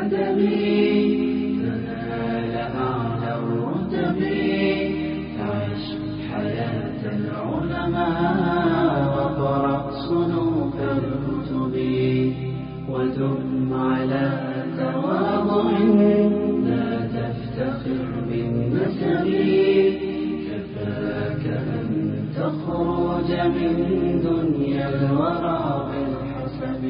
الأدب تنال أعلى الرتب. عش حياة العلماء وقرأ صنوف الكتب، ودم على تواضع لا تفتخر بالنسب. كفاك أن تخرج من دنيا الورى بالحسب.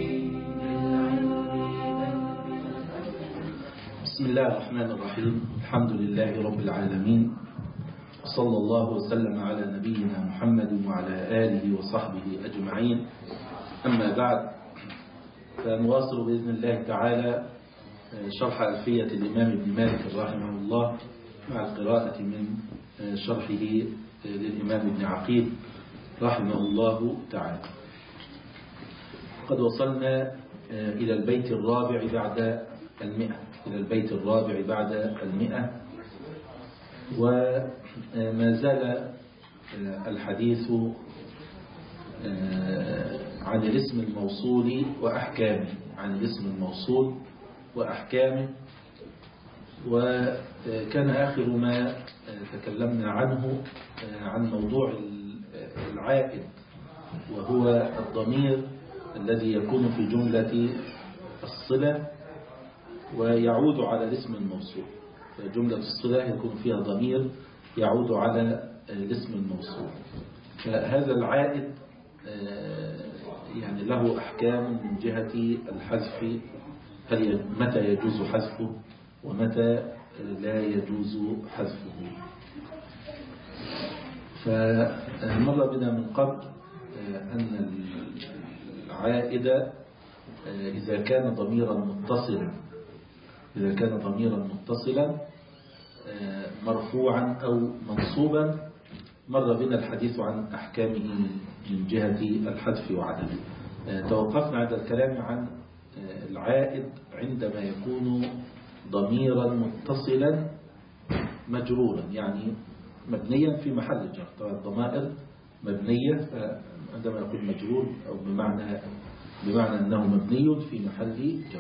بسم الله الرحمن الرحيم. الحمد لله رب العالمين، صلى الله وسلم على نبينا محمد وعلى آله وصحبه أجمعين. أما بعد، فنواصل بإذن الله تعالى شرح ألفية الإمام ابن مالك رحمه الله مع القراءة من شرحه للإمام ابن عقيل رحمه الله تعالى. قد وصلنا إلى البيت الرابع بعد المئة، وما زال الحديث عن الاسم الموصول وأحكامه، وكان آخر ما تكلمنا عنه عن موضوع العائد، وهو الضمير الذي يكون في جملة الصلة ويعود على الاسم الموصول. جملة الصلة يكون فيها ضمير يعود على الاسم الموصول. فهذا العائد يعني له أحكام من جهة الحذف، متى يجوز حذفه ومتى لا يجوز حذفه. فمر بنا من قبل أن العائد إذا كان ضميرا متصلا مرفوعا أو منصوبا، مر بنا الحديث عن أحكامه من جهة الحذف وعدمه. توقفنا عند الكلام عن العائد عندما يكون ضميرا متصلا مجرورا، يعني مبنيا في محل جر. طبعا الضمائر مبنية، فعندما يكون مجرور أو بمعنى أنه مبني في محل جر.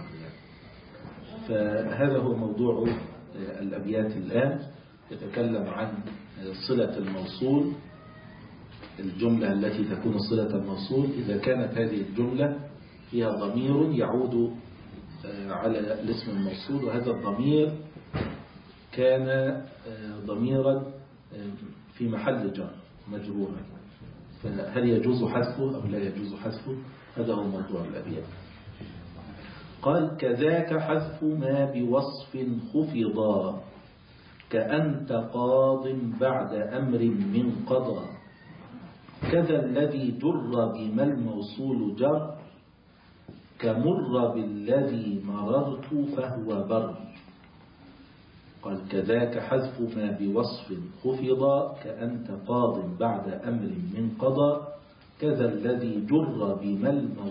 فهذا هو موضوع الأبيات الآن. يتكلم عن صلة الموصول، الجملة التي تكون صلة الموصول إذا كانت هذه الجملة فيها ضمير يعود على الاسم الموصول، وهذا الضمير كان ضميرا في محل جر مجرورا، فهل يجوز حذفه أو لا يجوز حذفه؟ هذا هو موضوع الأبيات. قال: كذاك حذف ما بوصف خفضا، كأنت قاض بعد أمر من قضى. كذا الذي جر بما الموصول جر، كمر بالذي مررت فهو بر. قال: كذاك حذف ما بوصف خفضا، كأنت قاض بعد أمر من قضى. كذا الذي جر بما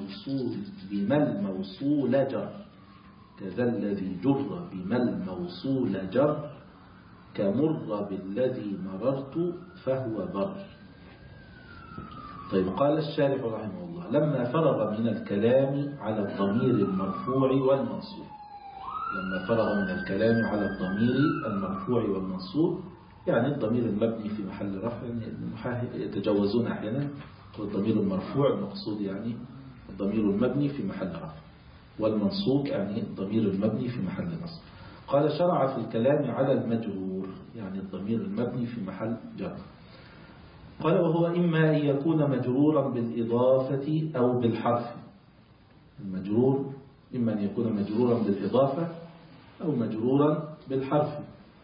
الموصول جر، كذا الذي جر بما الموصول جر، كمر بالذي مررت فهو بر. طيب، قال الشارح رحمه الله: لما فرغ من الكلام على الضمير المرفوع والمنصوب، يعني الضمير المبني في محل رفع، يتجوزون أحيانا الضمير المرفوع المقصود يعني الضمير المبني في محل رفع، والمنصوب يعني الضمير المبني في محل نصب. قال: شرع في الكلام على المجرور، يعني الضمير المبني في محل جر. قال: وهو إما أن يكون مجرورا بالإضافة أو بالحرف. المجرور إما أن يكون مجرورا بالإضافة أو مجرورا بالحرف.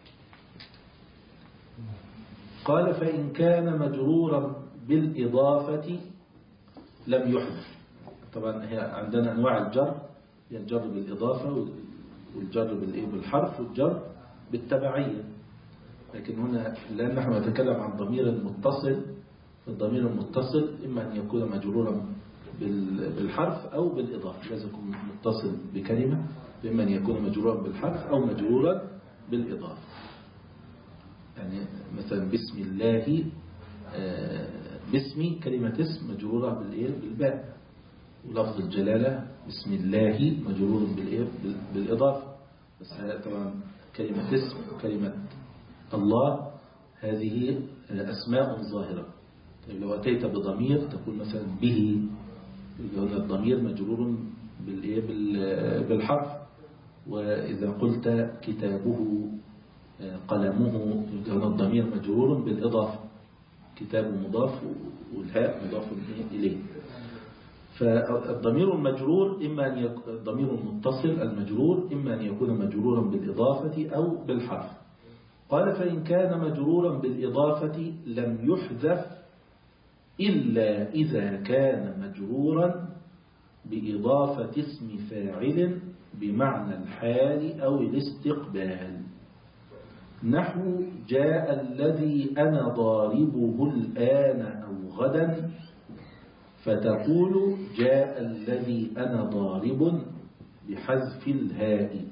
قال: فإن كان مجرورا بالإضافة لم يحذف. طبعا هي عندنا أنواع الجر، الجر بالإضافة والجر بالحرف والجر بالتبعية، لكن هنا لأن نحن نتكلم عن ضمير متصل، الضمير المتصل إما أن يكون مجرورا بالحرف أو بالإضافة، لازم يكون متصل بكلمة، إما أن يكون مجرورا بالحرف أو مجرورا بالإضافة. يعني مثلا بسم الله، باسمي كلمة اسم مجرورة بالباء، ولفظ الجلالة بسم الله مجرور بالإضافة، بس طبعا كلمة اسم وكلمة الله هذه أسماء ظاهرة. طيب لو أتيت بضمير تقول مثلا به، هنا الضمير مجرور بالحرف. وإذا قلت كتابه قلمه هنا الضمير مجرور بالإضافة، كتاب مضاف والهاء مضاف إليه. فالضمير المجرور إما أن يكون الضمير المتصل المجرور إما أن يكون مجرورا بالإضافة أو بالحرف. قال فإن كان مجرورا بالإضافة لم يحذف إلا إذا كان مجرورا بإضافة اسم فاعل بمعنى الحال أو الاستقبال، نحو جاء الذي أنا ضاربه الآن أو غدا، فتقول جاء الذي أنا ضارب بحذف الهاء.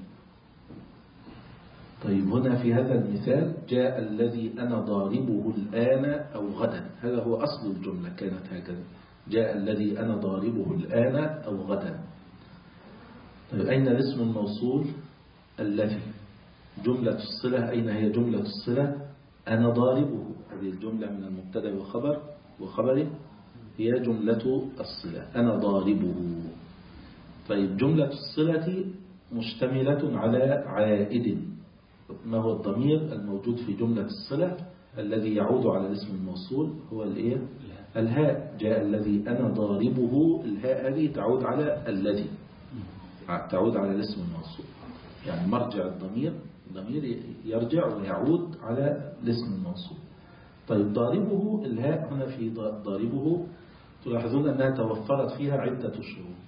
طيب هنا في هذا المثال جاء الذي أنا ضاربه الآن أو غدا، هذا هو أصل الجملة كانت هكذا، جاء الذي أنا ضاربه الآن أو غدا. طيب أين الاسم الموصول الذي؟ جملة الصلة أين هي جملة الصلة؟ أنا ضاربه، هذه الجملة من المبتدأ وخبره هي جملة الصلة أنا ضاربه. طيب جملة الصلة مشتملة على عائد، ما هو الضمير الموجود في جملة الصلة الذي يعود على الاسم الموصول؟ هو الهاء. جاء الذي أنا ضاربه، الهاء هذه تعود على الذي، تعود على الاسم الموصول، يعني مرجع الضمير يرجع ويعود على الاسم الموصول. طيب ضاربه، الهاء هنا في ضاربه تلاحظون أنها توفرت فيها عدة شروط.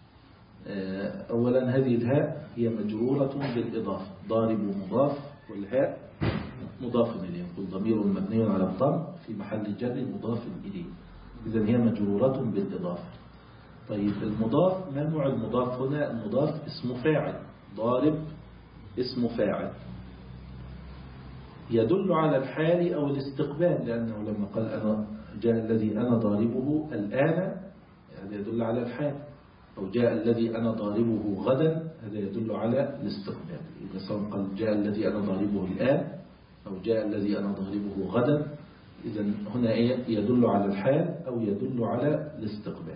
أولا هذه الهاء هي مجرورة بالإضافة، ضارب مضاف والهاء مضاف إليه، يقول ضمير مبني على الضم في محل جر مضاف إليه، إذن هي مجرورة بالإضافة. طيب المضاف، ما نوع المضاف هنا؟ المضاف اسم فاعل، ضارب اسم فاعل يدل على الحال أو الاستقبال، لأنه لما قال أنا جاء الذي أنا ضاربه الآن هذا يدل على الحال، أو جاء الذي أنا ضاربه غدا هذا يدل على الاستقبال. إذا سواء قال جاء الذي أنا ضاربه الآن أو جاء الذي أنا ضاربه غدا، إذن هنا يدل على الحال أو يدل على الاستقبال.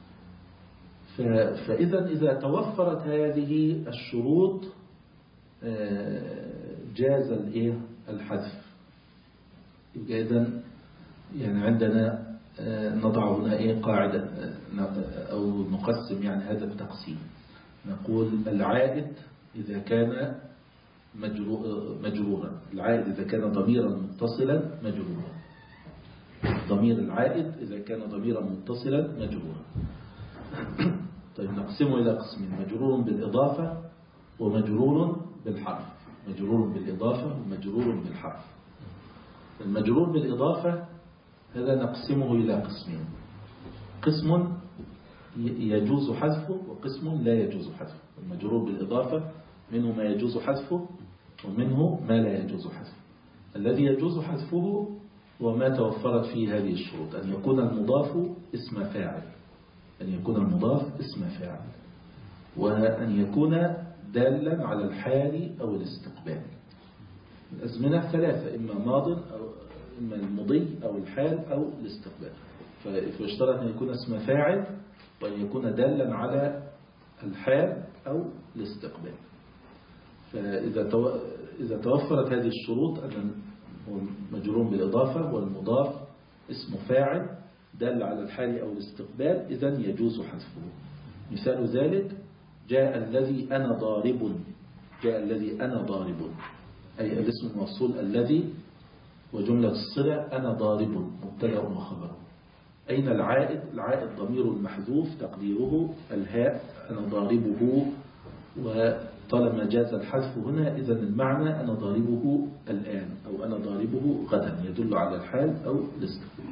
فإذا توفرت هذه الشروط جاز الحذف. إذن يعني عندنا نضع هنا قاعدة أو نقسم يعني هذا التقسيم، نقول العائد إذا كان مجرورا، العائد إذا كان ضميرا متصلا مجرورا، ضمير العائد إذا كان ضميرا متصلا مجرورا. طيب نقسمه إلى قسمين، مجرور بالإضافة ومجرور بالحرف، مجرور بالإضافة ومجرور بالحرف. المجرور بالإضافة هذا نقسمه إلى قسمين، قسم يجوز حذفه وقسم لا يجوز حذفه. المجرور بالإضافة منه ما يجوز حذفه ومنه ما لا يجوز حذفه. الذي يجوز حذفه وما توفرت فيه هذه الشروط، أن يكون المضاف اسم فاعل، أن يكون المضاف اسم فاعل، وأن يكون دالا على الحال أو الاستقبال. الأزمنة ثلاثة، إما ماض أو إما المضي أو الحال أو الاستقبال. فاشترط أن يكون اسم فاعل وأن يكون دالا على الحال أو الاستقبال. فإذا توفرت هذه الشروط، أن مجرور بالإضافة والمضاف اسم فاعل دل على الحال أو الاستقبال، إذن يجوز حذفه. مثال ذلك جاء الذي أنا ضارب، جاء الذي أنا ضارب، أي الاسم الموصول الذي وجملة الصلة أنا ضارب مبتدأ وخبره. أين العائد؟ العائد ضمير محذوف تقديره الهاء أنا ضاربه، وطالما جاز الحذف هنا إذن المعنى أنا ضاربه الآن أو أنا ضاربه غدا، يدل على الحال أو الاستقبال.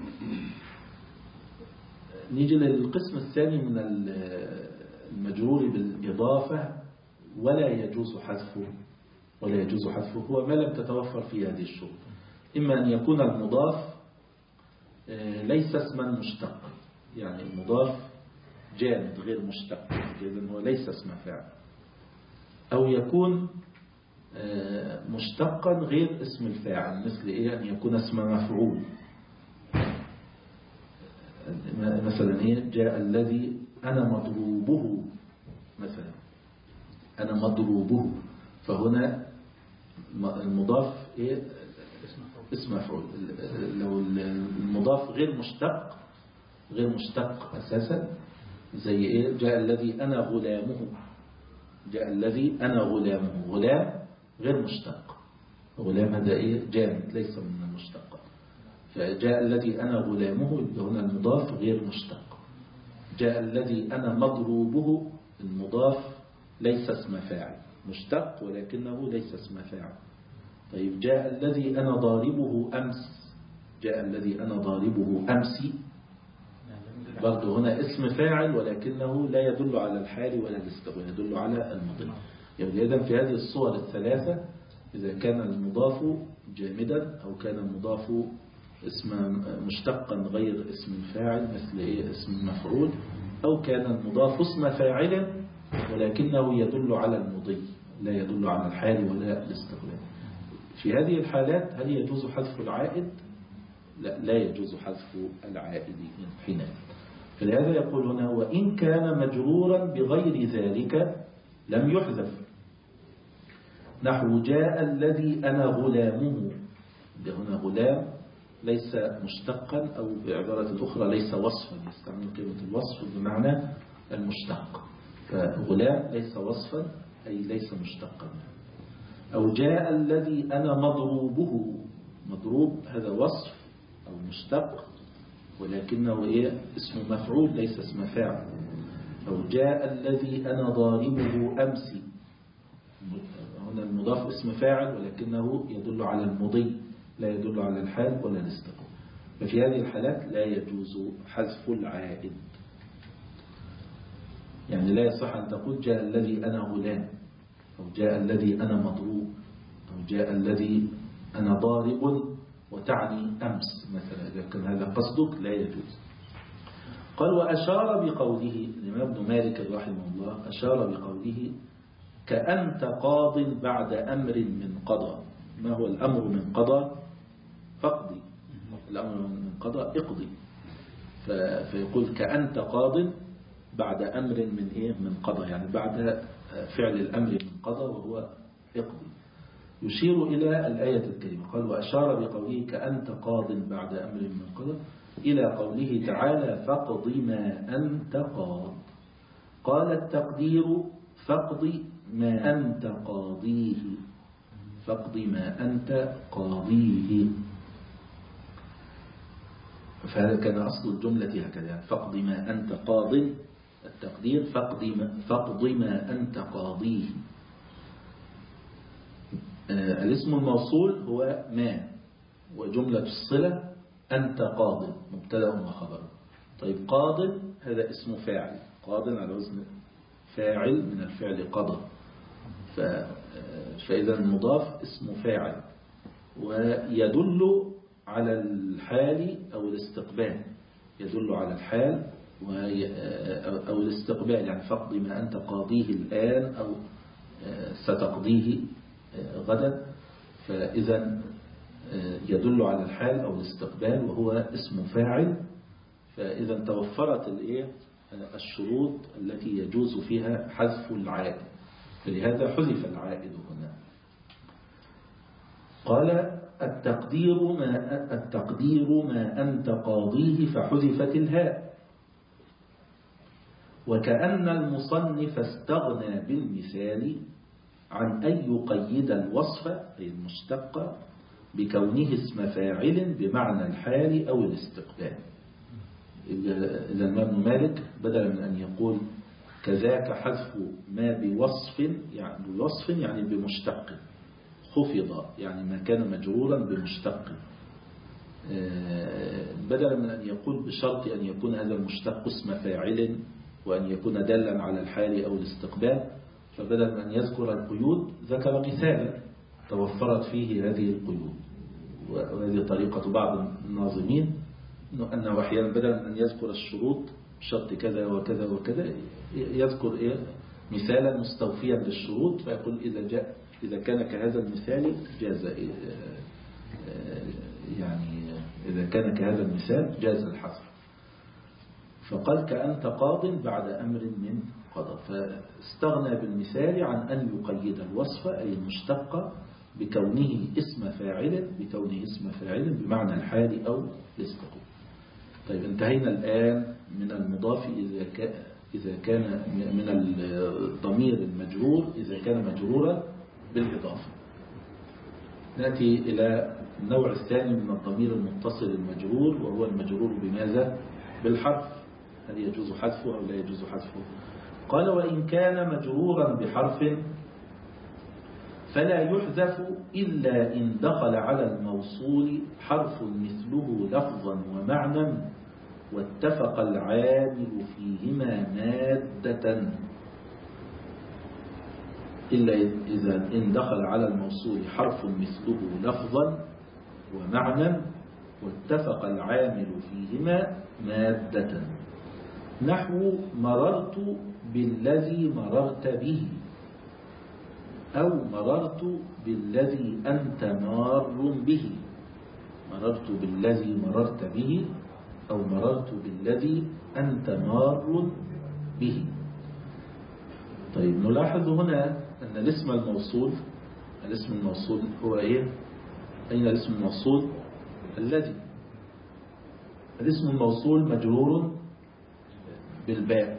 نيجي للقسم الثاني من المجرور بالإضافة ولا يجوز حذفه، ولا يجوز حذفه هو ما لم تتوفر فيه هذه الشروط. إما أن يكون المضاف ليس اسما مشتقا، يعني المضاف جامد غير مشتق، إذن هو ليس اسم فاعل. أو يكون مشتقا غير اسم الفاعل، مثل إيه؟ أن يكون اسم مفعول. مثلا إيه؟ جاء الذي أنا مضروبه مثلا، أنا مضروبه، فهنا المضاف إيه؟ اسم مفعول. لو المضاف غير مشتق أساسا، زي إيه؟ جاء الذي أنا غلامه، جاء الذي أنا غلامه، غلام غير مشتق، غلام هذا إيه؟ جامد ليس من المشتق. فجاء الذي أنا غلامه، هنا المضاف غير مشتق. جاء الذي أنا مضروبه، المضاف ليس اسم فاعل، مشتق ولكنه ليس اسم فاعل. طيب جاء الذي أنا ضاربه أمس، جاء الذي أنا ضاربه أمسي، برضه هنا اسم فاعل ولكنه لا يدل على الحال ولا الاستقبال، يدل على المضي. يعني إذن في هذه الصور الثلاثة، إذا كان المضاف جامدا أو كان المضاف اسم مشتقا غير اسم الفاعل مثل إيه؟ اسم مفعول، أو كان المضاف اسم فاعل ولكنه يدل على المضي لا يدل على الحال ولا الاستقبال. في هذه الحالات هل يجوز حذف العائد؟ لا يجوز حذف العائد حينئذ. فلهذا يقول هنا وإن كان مجرورا بغير ذلك لم يحذف، نحو جاء الذي أنا غلامه، هنا غلام ليس مشتقا، أو بعبارة أخرى ليس وصفا، يستعمل كلمة الوصف بمعنى المشتق، فغلام ليس وصفا أي ليس مشتقا. أو جاء الذي أنا مضروبه، مضروب هذا وصف أو مشتق ولكنه إيه؟ اسم مفعول ليس اسم فاعل. أو جاء الذي أنا ضاربه أمسي، هنا المضاف اسم فاعل ولكنه يدل على المضي لا يدل على الحال ولا الاستقبال. ففي هذه الحالات لا يجوز حذف العائد. يعني لا يصح أن تقول جاء الذي أنا غلام، أو جاء الذي أنا مضروب، أو جاء الذي أنا ضارب وتعني أمس مثلا، إذا كان هذا قصدك لا يجوز. قال وأشار بقوله الإمام ابن مالك رحمه الله، أشار بقوله كأنت قاض بعد أمر من قضى. ما هو الأمر من قضى؟ فاقضي، الأمر من قضى اقضي. فيقول كأنت قاض بعد أمر من إيه؟ من قضى، يعني بعد فعل الأمر من قضى وهو اقضي. يشير إلى الآية الكريمة. قال وأشار بقوله كأنت قاض بعد أمر من قضى إلى قوله تعالى فاقض ما أنت قاض. قال التقدير فاقض ما أنت قاضيه، فاقض ما أنت قاضيه. فهذا كان أصل الجملة هكذا، فاقض ما أنت قاض، التقدير فاقض ما أنت قاضيه. الاسم الموصول هو ما، وجملة الصلة أنت قاض مبتدأ وخبر. طيب قاض هذا اسم فاعل، قاض على وزن فاعل من الفعل قضى، فإذا المضاف اسم فاعل ويدل على الحال أو الاستقبال، يدل على الحال أو الاستقبال، يعني فاقض ما أنت قاضيه الآن أو ستقضيه غدا، فإذا يدل على الحال أو الاستقبال وهو اسم فاعل. فإذا توفرت الشروط التي يجوز فيها حذف العائد، فلهذا حذف العائد هنا. قال التقدير ما أنت قاضيه فحذفت الهاء. وكأن المصنف استغنى بالمثال عن أن يقيد الوصف أي المشتق بكونه اسم فاعل بمعنى الحال أو الاستقبال. إذا الإمام مالك بدلا من أن يقول كذاك حذف ما بوصف، يعني بمشتق، خفض يعني ما كان مجرورا بمشتق، بدلا من أن يقول بشرط أن يكون هذا المشتق اسم فاعل وأن يكون دالا على الحال أو الاستقبال، فبدل من أن يذكر القيود ذكر مثالا توفرت فيه هذه القيود. وهذه طريقة بعض الناظمين أنه أحيانا بدل من أن يذكر الشروط شرط كذا وكذا وكذا، يذكر مثالا مستوفيا للشروط، فيقول إذا كان كهذا المثال جاز، يعني إذا كان كهذا المثال جاز الحذف. فقال كأنت قاض بعد أمر من قضى، فاستغنى بالمثال عن أن يقيد الوصف أي المشتق بكونه اسم فاعل بمعنى الحال أو الاستقلال. طيب انتهينا الآن من المضاف إذا كان من الضمير المجرور إذا كان مجرورا بالإضافة. نأتي إلى النوع الثاني من الضمير المتصل المجرور، وهو المجرور بماذا؟ بالحرف. هل يجوز حذفه أو لا يجوز حذفه؟ قال وإن كان مجرورا بحرف فلا يحذف إلا إن دخل على الموصول حرف مثله لفظا ومعنى واتفق العامل فيهما مادة. إلا إذا إن دخل على الموصول حرف مثله لفظا ومعنى واتفق العامل فيهما مادة. نحو مررت بالذي مررت به، أو مررت بالذي أنت مار به. مررت بالذي مررت به أو مررت بالذي أنت مار به. طيب نلاحظ هنا أن الاسم الموصول هو إيه؟ أين الاسم الموصول؟ الذي. الاسم الموصول مجرور بالباء،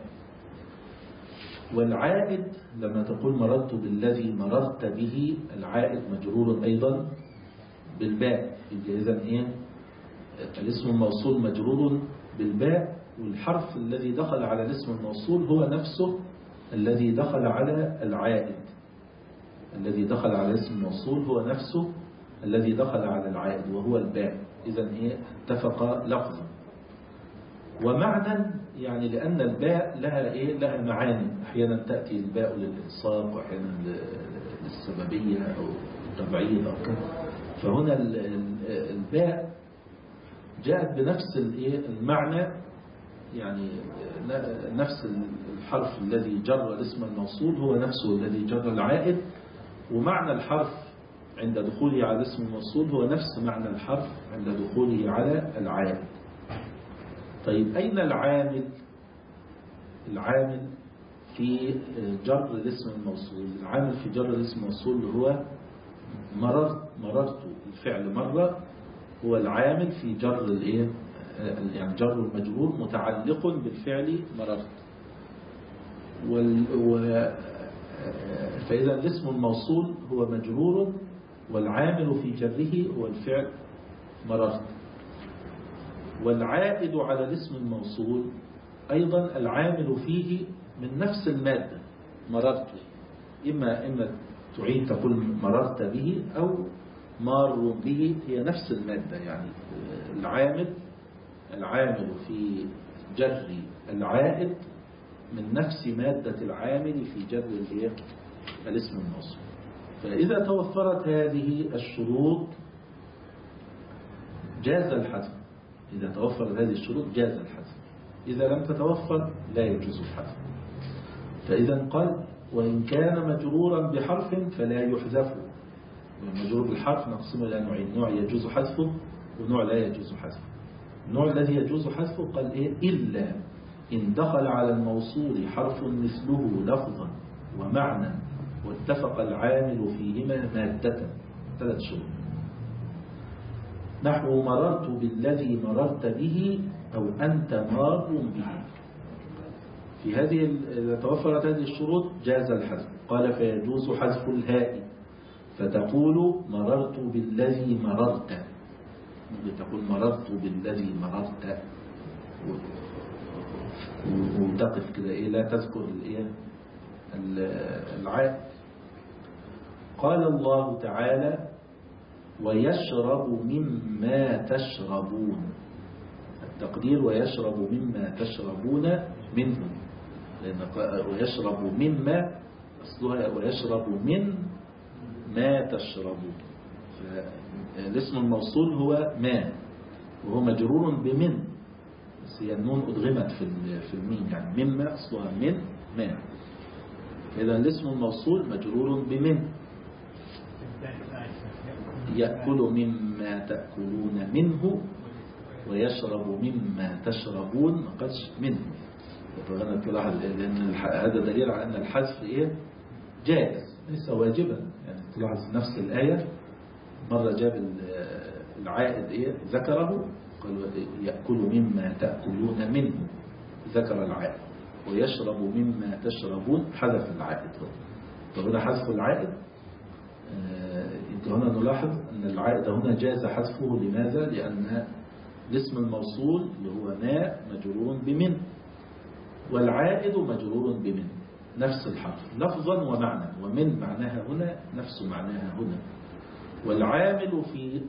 والعائد لما تقول مررت بالذي مررت به العائد مجرور أيضا بالباء. إذن إيه؟ الاسم الموصول مجرور بالباء، والحرف الذي دخل على الاسم الموصول هو نفسه الذي دخل على العائد. الذي دخل على الاسم الموصول هو نفسه الذي دخل على العائد وهو الباء. إذن إيه؟ اتفق لفظا ومعنى، يعني لأن الباء لها معاني. أحيانا تأتي الباء للإلصاق وأحيانا للسببية أو التبعيض أو كذا. فهنا الباء جاءت بنفس المعنى، يعني نفس الحرف الذي جر الاسم الموصول هو نفسه الذي جر العائد، ومعنى الحرف عند دخوله على الاسم الموصول هو نفس معنى الحرف عند دخوله على العائد. طيب أين العامل في جر الاسم الموصول؟ العامل في جر الاسم الموصول هو مررت. الفعل مرة هو العامل في جر يعني جر المجرور متعلق بالفعل مررت. فإذا الاسم الموصول هو مجرور والعامل في جره هو الفعل مررت. والعائد على الاسم الموصول أيضا العامل فيه من نفس المادة مررت. إما تعيد تقول مررت به أو مار به، هي نفس المادة. يعني العامل في جر العائد من نفس مادة العامل في جر الاسم الموصول. فإذا توفرت هذه الشروط جاز الحذف. إذا توفرت هذه الشروط جاز الحذف، إذا لم تتوفر لا يجوز الحذف. فإذا قال وإن كان مجرورا بحرف فلا يحذف. المجرور بالحرف نقسمه إلى نوعين: نوع يجوز حذفه ونوع لا يجوز حذفه. النوع الذي يجوز حذفه قال إلا إن دخل على الموصول حرف مثله لفظا ومعنى واتفق العامل فيهما مادة. 3 شروط. نحو مررت بالذي مررت به أو أنت مار به. في هذه إذا توفرت هذه الشروط جاز الحذف. قال فيجوز حذف الهاء فتقول مررت بالذي مررت. تقول مررت بالذي مررت وتقف كده لا تذكر العائد. قال الله تعالى ويشرب مما تشربون. التقدير ويشرب مما تشربون منه، لأن ويشرب مما أصلها ويشرب من ما تشربون. فالاسم الموصول هو ما، وهو مجرور بمن، بس هي النون أدغمت في الميم، يعني مما أصلها من ما. إذا الاسم الموصول مجرور بمن. يأكل مما تأكلون منه ويشرب مما تشربون، ما قالش منه. فأنا تلاحظ لأن هذا دليل على أن الحذف جائز ليس واجبا. يعني تلاحظ نفس الآية مرة جاب العائد ذكره، قال يأكل مما تأكلون منه، ذكر العائد، ويشرب مما تشربون، حذف العائد. فهنا حذف العائد، هنا نلاحظ أن العائد هنا جاز حذفه. لماذا؟ لأن الاسم الموصول اللي هو ما مجرور بمن، والعائد مجرور بمن، نفس الحرف لفظا ومعنى، ومن معناها هنا نفس معناها هنا. والعامل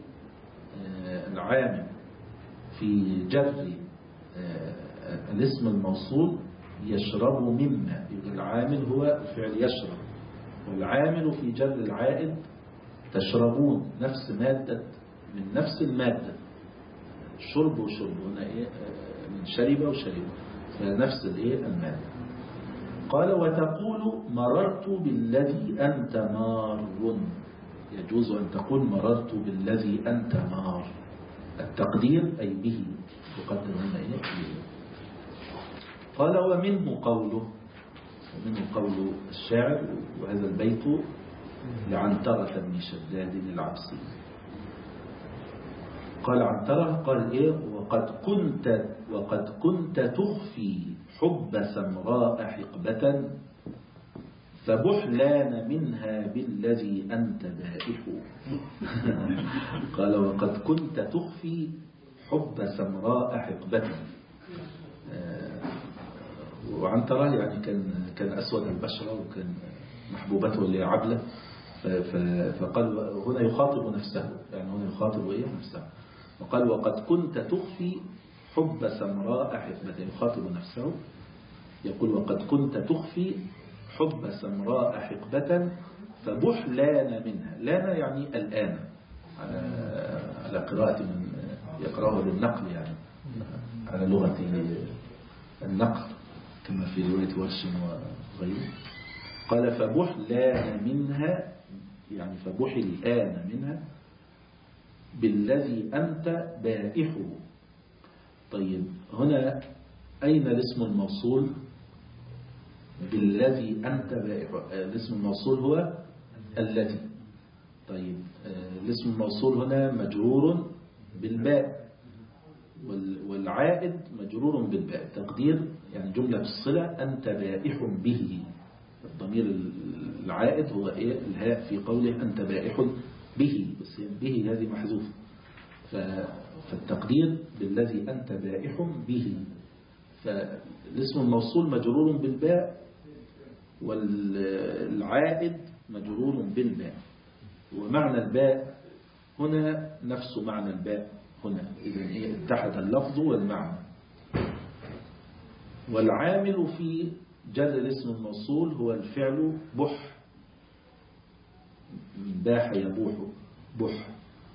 في جر الاسم الموصول يشرب مما، يبقى العامل هو الفعل يشرب، والعامل في جر العائد تشربون، نفس مادة من نفس المادة، شرب وشرب، هنا من شرب وشرب، فنفس المادة. قال وتقول مررت بالذي أنت مار، يجوز أن تقول مررت بالذي أنت مار، التقدير أي به، تقدر هنا به. قال ومنه قول الشاعر، وهذا البيت لعنترة بن شداد العبسي. قال عنترة قال وقد كنت تخفي حب سمراء حقبة، فبحلان منها بالذي أنت بائح. قال وقد كنت تخفي حب سمراء حقبة. وعنترة يعني كان أسود البشرة، وكان محبوبته اللي عبلة. فقال هنا يخاطب نفسه، يعني هنا يخاطب نفسه. وقال وقد كنت تخفي حب سمراء حقبة، يخاطب نفسه يقول وقد كنت تخفي حب سمراء حقبة، فبحلان منها. لان يعني الآن، على قراءة من يقرأه بالنقل، يعني على لغة النقل كما في رواية ورش وغيره. قال فبحلان منها، يعني فبحل آن منها بالذي أنت بائح. طيب هنا أين الاسم الموصول بالذي أنت بائح؟ الاسم الموصول هو الذي. طيب الاسم الموصول هنا مجرور بالباء، والعائد مجرور بالباء، تقدير يعني جملة الصلة أنت بائح به. الضمير العائد هو الهاء في قوله أنت بائح به، بس به هذه محذوف، فالتقدير بالذي أنت بائح به. فالاسم الموصول مجرور بالباء، والعائد مجرور بالباء، ومعنى الباء هنا نفس معنى الباء هنا، إذن اتحد اللفظ والمعنى. والعامل في جر الاسم الموصول هو الفعل بح، باح يبوح بح.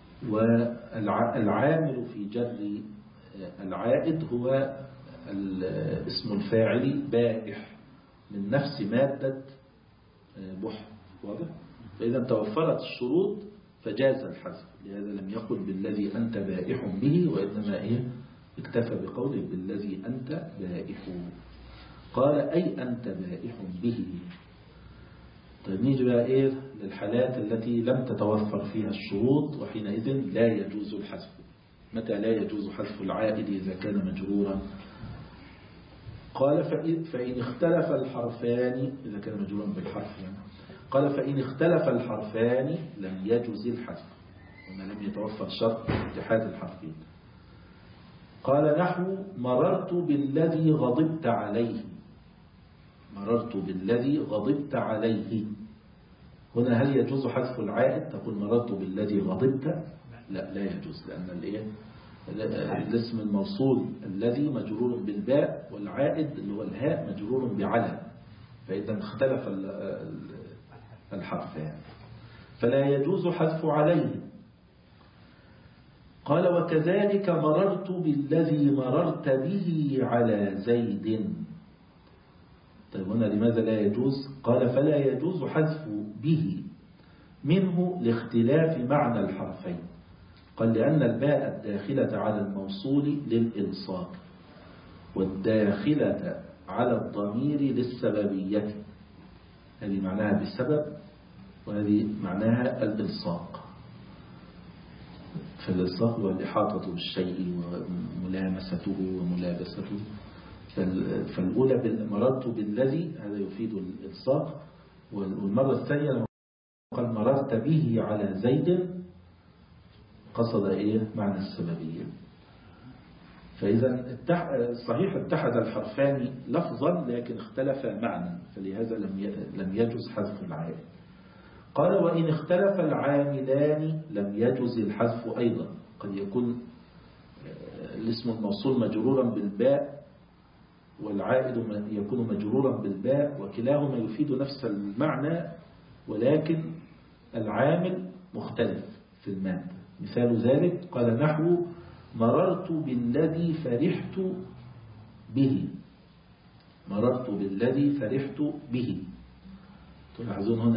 والعامل في جر العائد هو اسم الفاعل بائح، من نفس مادة بح. واضح؟ فإذا توفرت الشروط فجاز الحذف، لهذا لم يقل بالذي أنت بائح به، وإنما اكتفى بقوله بالذي أنت بائح. قال أي أنت بائح به. طيب نيجي بقى للحالات التي لم تتوفر فيها الشروط، وحينئذ لا يجوز الحذف. متى لا يجوز حذف العائد؟ إذا كان مجرورا. قال فإن اختلف الحرفان، إذا كان مجرورا بالحرف يعني. قال فإن اختلف الحرفان لم يجوز الحذف، وما لم يتوفر شرط اتحاد الحرفين. قال نحو مررت بالذي غضبت عليه، مررت بالذي غضبت عليه. هنا هل يجوز حذف العائد؟ تقول مررت بالذي غضبت؟ لا يجوز، لأن الاسم الموصول الذي مجرور بالباء، والعائد اللي هو الهاء مجرور بعلى، فإذا اختلف الحرفان فلا يجوز حذف عليه. قال وكذلك مررت بالذي مررت به على زيد. طيب هنا لماذا لا يجوز؟ قال فلا يجوز حذف به منه لاختلاف معنى الحرفين. قال لأن الباء الداخلة على الموصول للإلصاق والداخلة على الضمير للسببية، هذه معناها بالسبب وهذه معناها الإلصاق. فالإلصاق هو الإحاطة بالشيء وملامسته وملابسته. فالأولى مررت بالذي هذا يفيد الإلصاق، والمرة الثانية لما قال مررت به على زيد قصد إيه معنى السببية. فإذا صحيح اتحد الحرفان لفظا لكن اختلف معنى، فلهذا لم يجوز حذف العامل. قال وإن اختلف العاملان لم يجوز الحذف أيضا. قد يكون الاسم الموصول مجرورا بالباء والعائد يكون مجرورا بالباء، وكلاهما يفيد نفس المعنى ولكن العامل مختلف في المادة. مثال ذلك قال نحو مررت بالذي فرحت به. مررت بالذي فرحت به. تلاحظون هنا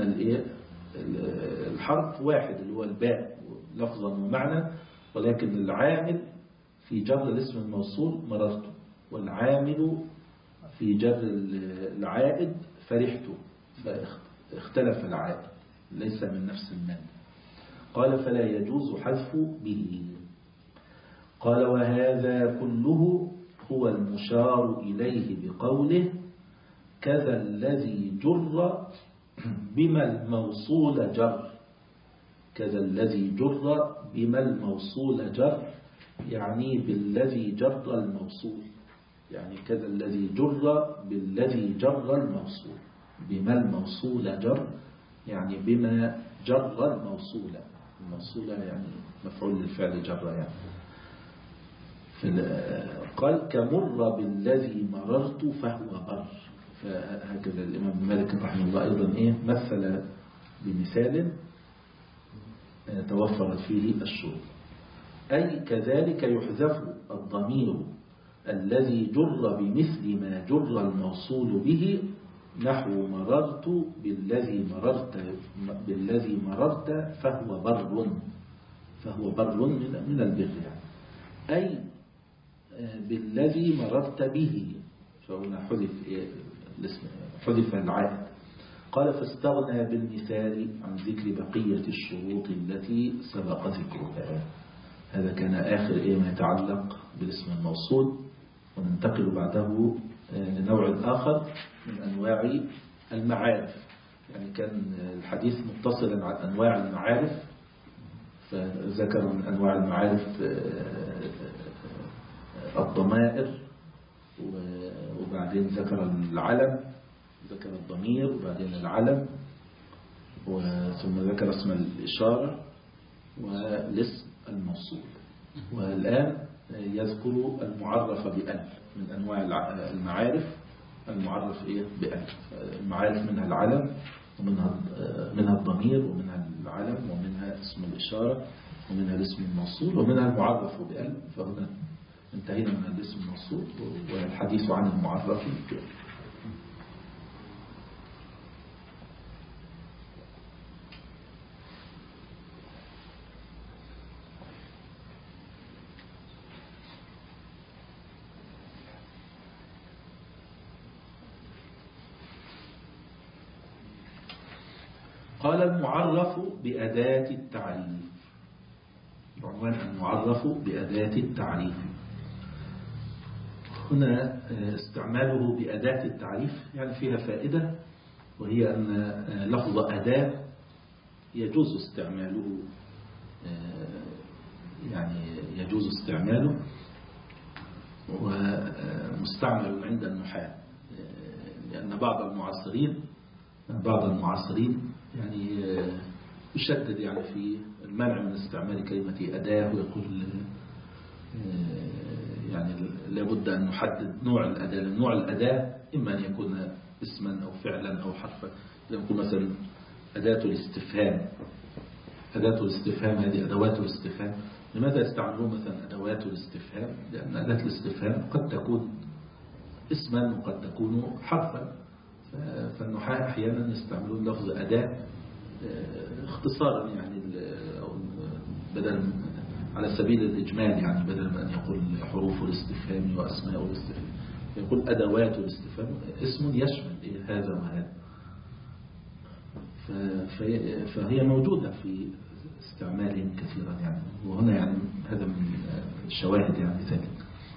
الحرف واحد اللي هو الباء لفظا ومعنى، ولكن العامل في جر الاسم الموصول مررت، والعامل في جر العائد فرحت، فاختلف العائد ليس من نفس المادة. قال فلا يجوز حذف به. قال وهذا كله هو المشار إليه بقوله كذا الذي جر بما الموصول جر. كذا الذي جر بما الموصول جر يعني بالذي جر الموصول، يعني كذا الذي جر بالذي جر الموصول. بما الموصول جر يعني بما جر الموصول. الموصول يعني مفعول للفعل جر يعني. قال كمر بالذي مررت فهو بر. فهكذا الإمام مالك رحمه الله أيضا مثل بمثال توفرت فيه الشروط. أي كذلك يحذف الضمير الذي جر بمثل ما جر الموصول به، نحو مررت بالذي مررت فهو بر. فهو بر من البر يعني. أي بالذي مررت به، فهنا حذف العائد. قال فاستغنى بالمثال عن ذكر بقية الشروط التي سبق ذكرها. هذا كان آخر ما يتعلق بالاسم الموصول، وننتقل بعده لنوع آخر من أنواع المعارف. يعني كان الحديث متصلا عن أنواع المعارف، فذكر من أنواع المعارف الضمائر، وبعدين ذكر العلم، ذكر الضمير وبعدين العلم، ثم ذكر اسم الإشارة والاسم الموصول. والآن يذكر المعرف بأل من أنواع المعارف. المعرف بأل، المعارف منها العلم ومنها الضمير ومنها العلم ومنها اسم الإشارة ومنها الاسم الموصول ومنها المعرف بأل. فهنا انتهينا من الاسم الموصول والحديث عن المعرف بأل. قال المعرف بأداة التعريف. العنوان المعرف بأداة التعريف. هنا استعماله بأداة التعريف يعني فيها فائدة، وهي أن لفظ أداة يجوز استعماله، يعني يجوز استعماله ومستعمل عند النحاة، لأن بعض المعاصرين يعني يشدد يعني في المنع من استعمال كلمة أداة، ويقول يعني لابد أن نحدد نوع الأداة. نوع الأداة إما أن يكون اسما أو فعلا أو حرفا. يكون مثلا أداة الاستفهام أداة الاستفهام هذه أدوات الاستفهام. لماذا يستعملون مثلا أدوات الاستفهام؟ لأن أداة الاستفهام قد تكون اسما وقد تكون حرفا، فالنحاة أحيانا يستعملون لفظ أداة اختصارا، يعني بدل على سبيل الإجمال، يعني بدل من أن يقول حروف الاستفهام وأسماء الاستفهام يقول أدوات الاستفهام، اسم يشمل هذا وهذا. فهي موجودة في استعمالهم كثيرا يعني، وهنا يعني هذا من الشواهد يعني ذلك.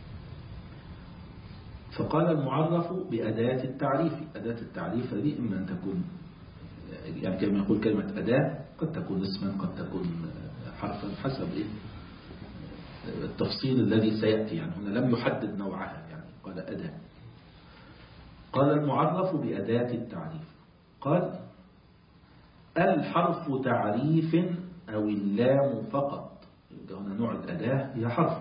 فقال المعرف بأداة التعريف. أداة التعريف هذه إما أن تكون يعني كما يقول كلمة أداة قد تكون اسما قد تكون حرفا حسب التفصيل الذي سيأتي، يعني هنا لم يحدد نوعها، يعني قال أداة. قال المعرف بأداة التعريف. قال الحرف تعريف أو اللام فقط. هنا نوع الأداة هي حرف.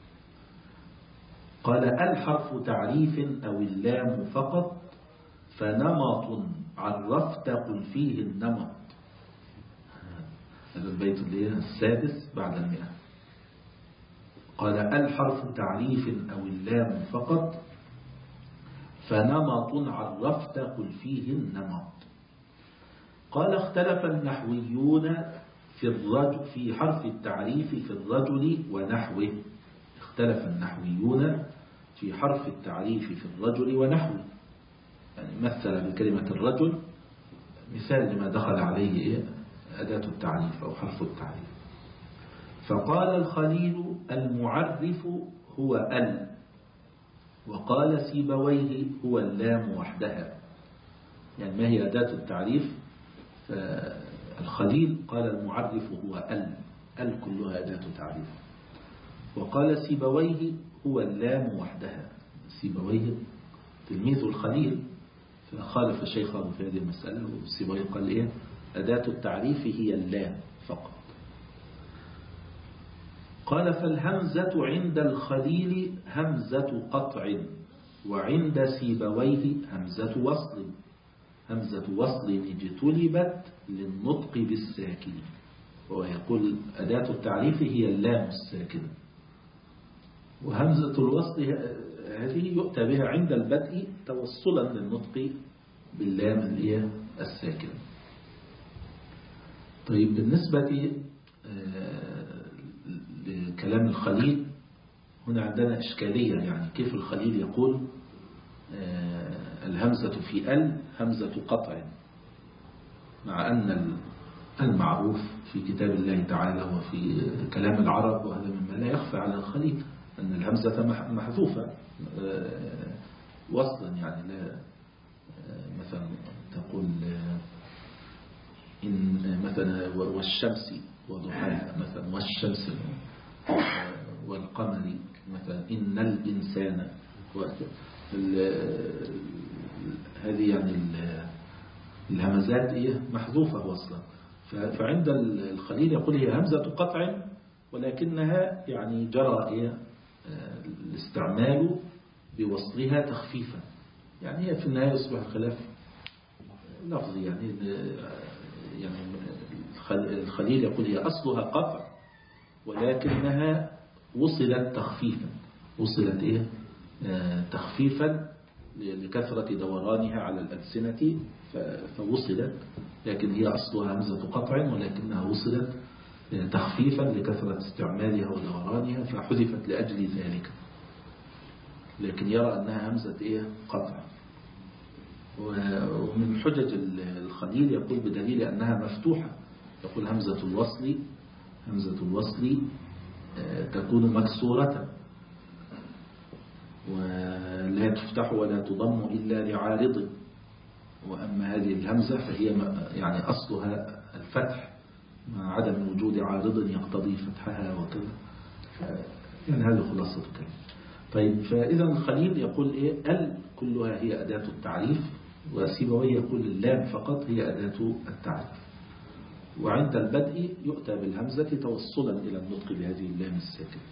قال الحرف تعريف أو اللام فقط، فنمط عرفت قل فيه النمط. هذا البيت السادس بعد 100. قال الحرف تعريف أو اللام فقط، فنمط عرفت قل فيه النمط. قال اختلف النحويون في حرف التعريف في الرجل ونحوه. اختلف النحويون في حرف التعريف في الرجل ونحوه، يعني مثل بكلمة الرجل مثال لما دخل عليه أداة التعريف أو حرف التعريف. فقال الخليل المعرف هو ال، وقال سيبويه هو اللام وحدها. يعني ما هي أداة التعريف؟ الخليل قال المعرف هو ال كلها أداة تعريف. وقال سيبويه هو اللام وحدها. سيبويه تلميذ الخليل فخالف شيخه في هذه المسألة، وسيبويه قال أداة التعريف هي اللام فقط. قال فالهمزة عند الخليل همزة قطع، وعند سيبويه همزة وصل. همزة وصل اجتلبت للنطق بالساكن. وهو يقول أداة التعريف هي اللام الساكنة، وهمزة الوصل هذه يؤتى بها عند البدء توصلا للنطق باللام الساكنة. طيب بالنسبة لكلام الخليل هنا عندنا إشكالية، يعني كيف الخليل يقول الهمزة في همزة قطع، مع أن المعروف في كتاب الله تعالى وفي كلام العرب، وهذا مما لا يخفى على الخليل، أن الهمزة محذوفة وصلا، يعني لا مثلا تقول إن مثلا والشمس وضحاها مثلا، والشمس والقمر مثلا، إن الإنسان هذه يعني الهمزات محذوفة وصلا. فعند الخليل يقول هي همزة قطع، ولكنها يعني جرى الاستعمال بوصلها تخفيفا، يعني هي في النهاية يصبح الخلاف لفظي، يعني الخليل يقول هي أصلها قطع ولكنها وصلت تخفيفا، وصلت تخفيفا لكثرة دورانها على الألسنة فوصلت، لكن هي أصلها همزة قطع ولكنها وصلت تخفيفا لكثرة استعمالها ودورانها فحذفت لأجل ذلك، لكن يرى أنها همزة قطع. ومن حجج الخليل يقول بدليل أنها مفتوحة، يقول همزة الوصل تكون مكسورة ولا تفتح ولا تضم إلا لعارض، وأما هذه الهمزة فهي يعني أصلها الفتح مع عدم وجود عارض يقتضي فتحها وكذا، يعني هذا خلاصة الكلام. طيب فإذا الخليل يقول ال كلها هي أداة التعريف، وسيبويه يقول اللام فقط هي أداة التعريف، وعند البدء يؤتى بالهمزة توصلا إلى النطق بهذه اللام الساكنة.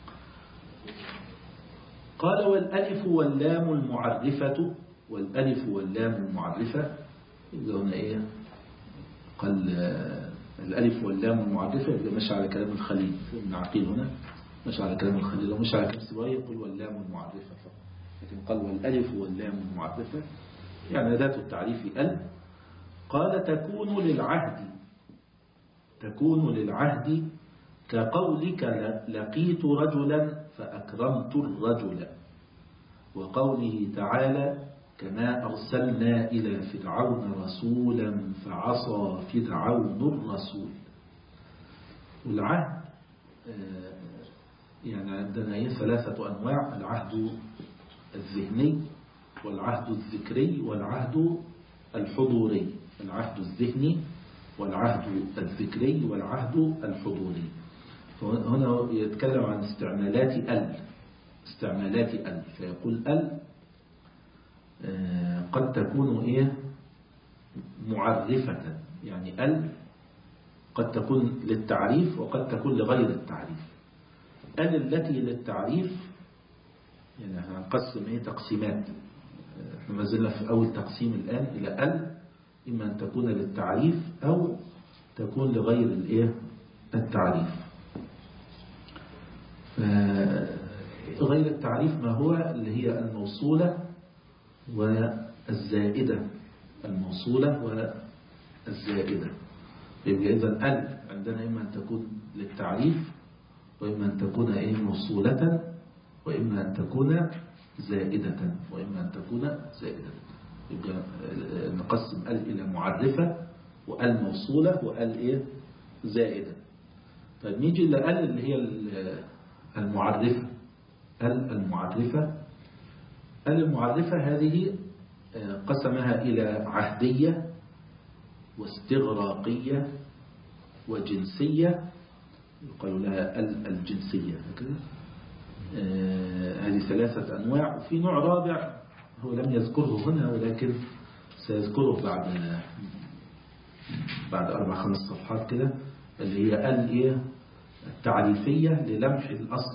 قال والألف واللام المعرفة. والألف واللام المعرفة هنا قال الألف واللام المعرفة يبقى ماشي على كلام الخليل ابن عقيل هنا، ماشي على كلام الخليل. لو ماشي على كلام سواية يقول واللام المعرفة فقط، لكن قال والألف واللام المعرفة يعني أداة التعريف ال. قال تكون للعهد كقولك لقيت رجلا فأكرمت الرجل، وقوله تعالى كما أرسلنا إلى فرعون رسولا فعصى فرعون الرسول. والعهد يعني عندنا 3 أنواع: العهد الذهني والعهد الذكري والعهد الحضوري. العهد الذهني والعهد الذكري والعهد الحضوري. هنا يتكلم عن استعمالات ال فيقول ال قد تكون معرفة، يعني ال قد تكون للتعريف وقد تكون لغير التعريف. ال التي للتعريف يعني هنقسم تقسيمات، احنا ما زلنا في أول تقسيم الآن إلى ال، إما أن تكون للتعريف أو تكون لغير التعريف. غير التعريف ما هو اللي هي الموصولة والزائدة، الموصولة والزائدة. يبقى إذن ال عندنا إما أن تكون للتعريف وإما أن تكون موصولة وإما أن تكون زائدة يبقى نقسم ال إلى معرفة وال موصولة وال زائدة. طيب نيجي إلى ال اللي هي المعرفة. المعرفة هذه قسمها إلى عهدية واستغراقية وجنسية، يقال لها الجنسية هكذا. هذه 3 أنواع. وفي نوع رابع هو لم يذكره هنا ولكن سيذكره بعد 4-5 صفحات كده، اللي هي التعريفية للمح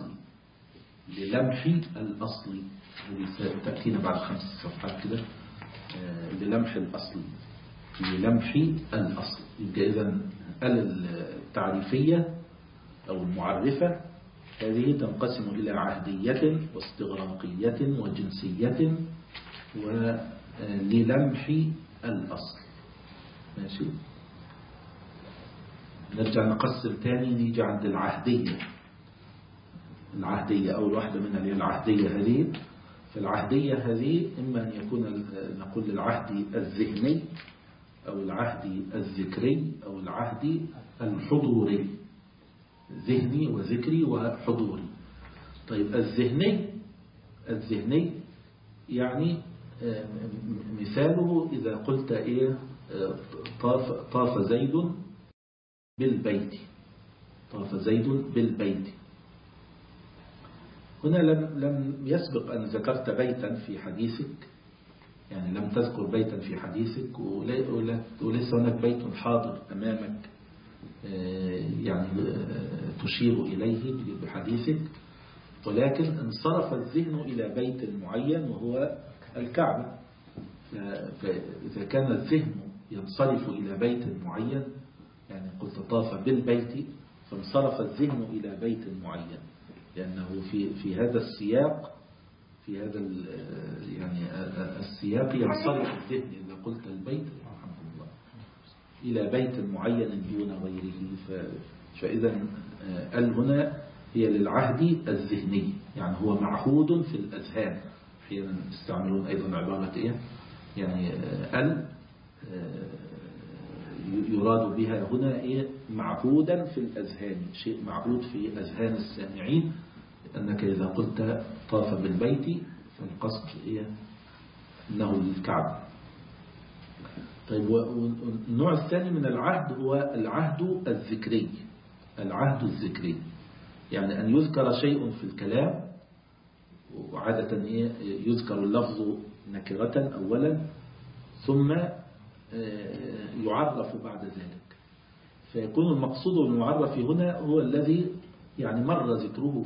الأصل. هذه تأتينا بعد 5 صفحات كده. للمح الأصل. يبقى إذن التعريفية أو المعرفة هذه تنقسم إلى عهدية واستغراقية وجنسية وللمح الأصل. ماشي. نرجع نقسم تاني، نيجي عند العهدية أول واحدة منها اللي هي العهدية هذه. فالعهدية هذه إما أن يكون نقول العهد الذهني أو العهد الذكري أو العهد الحضوري، ذهني وذكري وحضوري. طيب الذهني يعني مثاله إذا قلت طاف زيد بالبيت. هنا لم يسبق أن ذكرت بيتا في حديثك، يعني لم تذكر بيتا في حديثك وليس هناك بيت حاضر أمامك يعني تشير إليه بحديثك، ولكن انصرف الذهن إلى بيت معين وهو الكعبة. فإذا كان الذهن ينصرف إلى بيت معين، يعني قلت طاف بالبيت فانصرف الذهن إلى بيت معين، لأنه في هذا السياق يعني السياق ينصرف الذهن إذا قلت البيت الحمد لله إلى بيت معين دون غيره. فإذا هنا هي للعهد الذهني، يعني هو معهود في الأذهان. أحيانا يستعملون أيضا عبارة يعني يراد بها هنا معهودا في الأذهان، شيء معهود في أذهان السامعين، أنك إذا قلت طاف بالبيت فالقصد أنه للكعبة. طيب والنوع الثاني من العهد هو العهد الذكري، يعني أن يذكر شيء في الكلام، وعادة يذكر اللفظ نكرة أولا ثم يعرف بعد ذلك، فيكون المقصود المعرف هنا هو الذي يعني مر ذكره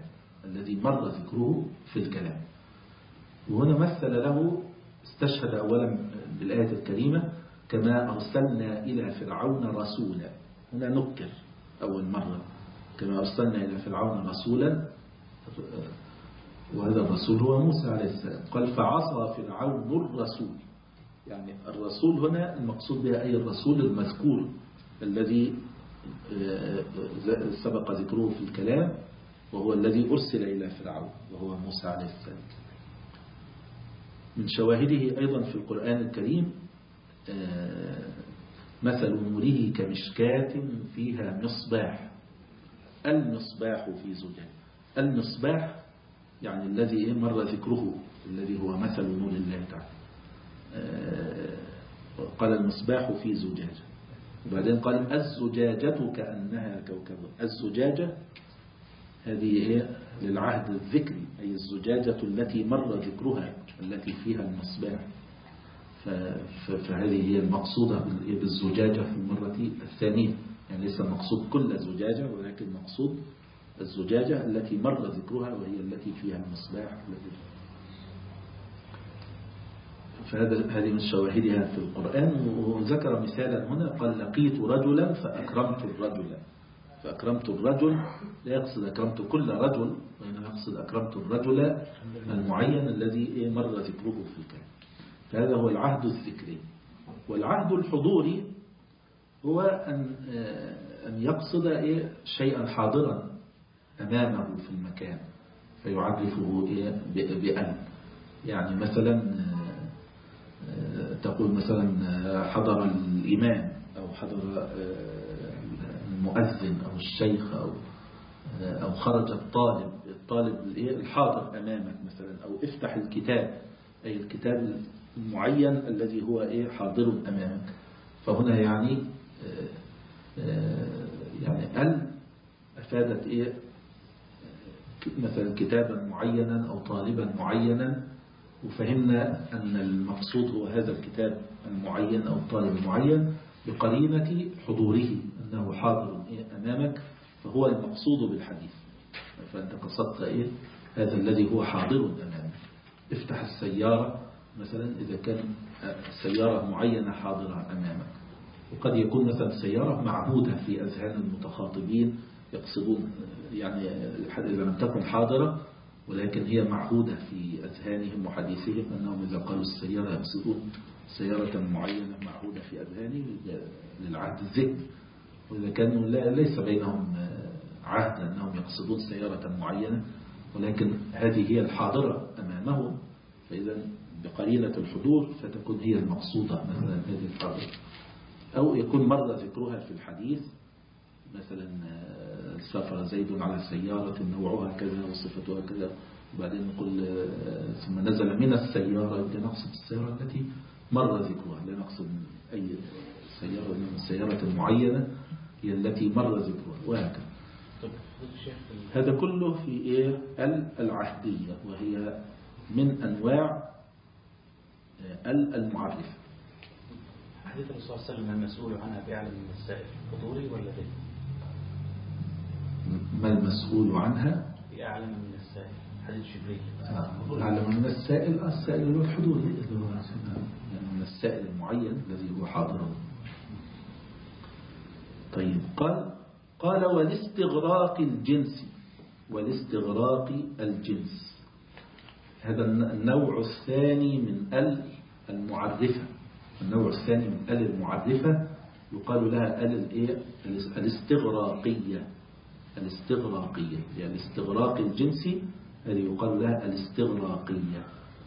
في الكلام. وهنا مثل له، استشهد أولا بالآية الكريمة كما أرسلنا إلى فرعون رسولا. هنا نكر أول مرة، كما أرسلنا إلى فرعون رسولا، وهذا الرسول هو موسى عليه السلام. قال فعصى فرعون الرسول، يعني الرسول هنا المقصود بها أي الرسول المذكور الذي سبق ذكره في الكلام، وهو الذي أرسل إلى فرعون وهو موسى عليه السلام. من شواهده أيضا في القرآن الكريم مثل نوره كمشكاة فيها مصباح. المصباح في زجاجة، المصباح يعني الذي مر ذكره، الذي هو مثل نور الله تعالى. قال المصباح في زجاجة، وبعدين قال الزجاجة كأنها كوكب. الزجاجة هذه للعهد الذكري، أي الزجاجة التي مر ذكرها التي فيها المصباح. فهذه هي المقصودة بالزجاجة في المرة الثانية، يعني ليس المقصود كل زجاجة، ولكن المقصود الزجاجة التي مر ذكرها وهي التي فيها المصباح. هذه من شواهدها في القرآن. وذكر مثالا هنا قال لقيت رجلا فأكرمت الرجل. فأكرمت الرجل لا يقصد أكرمت كل رجل، وإنما يقصد أكرمت الرجل المعين الذي مر ذكره في الكلام. فهذا هو العهد الذكري. والعهد الحضوري هو أن يقصد شيئا حاضرا أمامه في المكان فيعرفه بأن. يعني مثلا تقول مثلا حضر الإمام أو حضر المؤذن أو الشيخ أو خرج الطالب الحاضر أمامك مثلا، أو افتح الكتاب، أي الكتاب المعين الذي هو حاضر أمامك. فهنا يعني أفادت مثلا كتابا معينا أو طالبا معينا، وفهمنا أن المقصود هو هذا الكتاب المعين أو الطالب المعين بقرينة حضوره، أنه حاضر أمامك، فهو المقصود بالحديث. فأنت قصدت هذا الذي هو حاضر أمامك. افتح السيارة مثلا إذا كان سيارة معينة حاضرة أمامك. وقد يكون مثلا سيارة معهودة في أذهان المتخاطبين، يقصدون يعني إذا لم تكن حاضرة ولكن هي معهودة في أذهانهم وحديثهم، أنهم إذا قالوا السيارة يقصدون سيارة معينة معهودة في أذهانهم للعهد الذكر. وإذا كانوا ليس بينهم عهد أنهم يقصدون سيارة معينة، ولكن هذه هي الحاضرة أمامهم، فإذا بقرينة الحضور فتكون هي المقصودة مثلا هذه الحاضرة. أو يكون مر ذكرها في الحديث، مثلا سافر زيد على سيارة نوعها كذا وصفتها كذا، وبعدين نقول ثم نزل من السيارة، نقصد السيارة التي مر ذكرها، لا نقصد أي سيارة من السيارة المعينة هي التي مر ذكرها، وهكذا. هذا كله في العهدية، وهي من أنواع المعرفة. حديث الرسول صلى الله عليه وسلم المسؤول عنها بأعلم من السائل حضوري ولا غير؟ ما المسؤول عنها بأعلم من السائل، حديث جبريل. أعلم من السائل، السائل هو الحضوري، يعني من السائل المعين الذي هو حاضر. طيب قال والاستغراق الجنس، والاستغراق الجنس هذا النوع الثاني من المعرفة. النوع الثاني من المعرفة يقال لها الاستغراقية. الاستغراقية يعني الاستغراق الجنسي، هذه يقال لها الاستغراقية.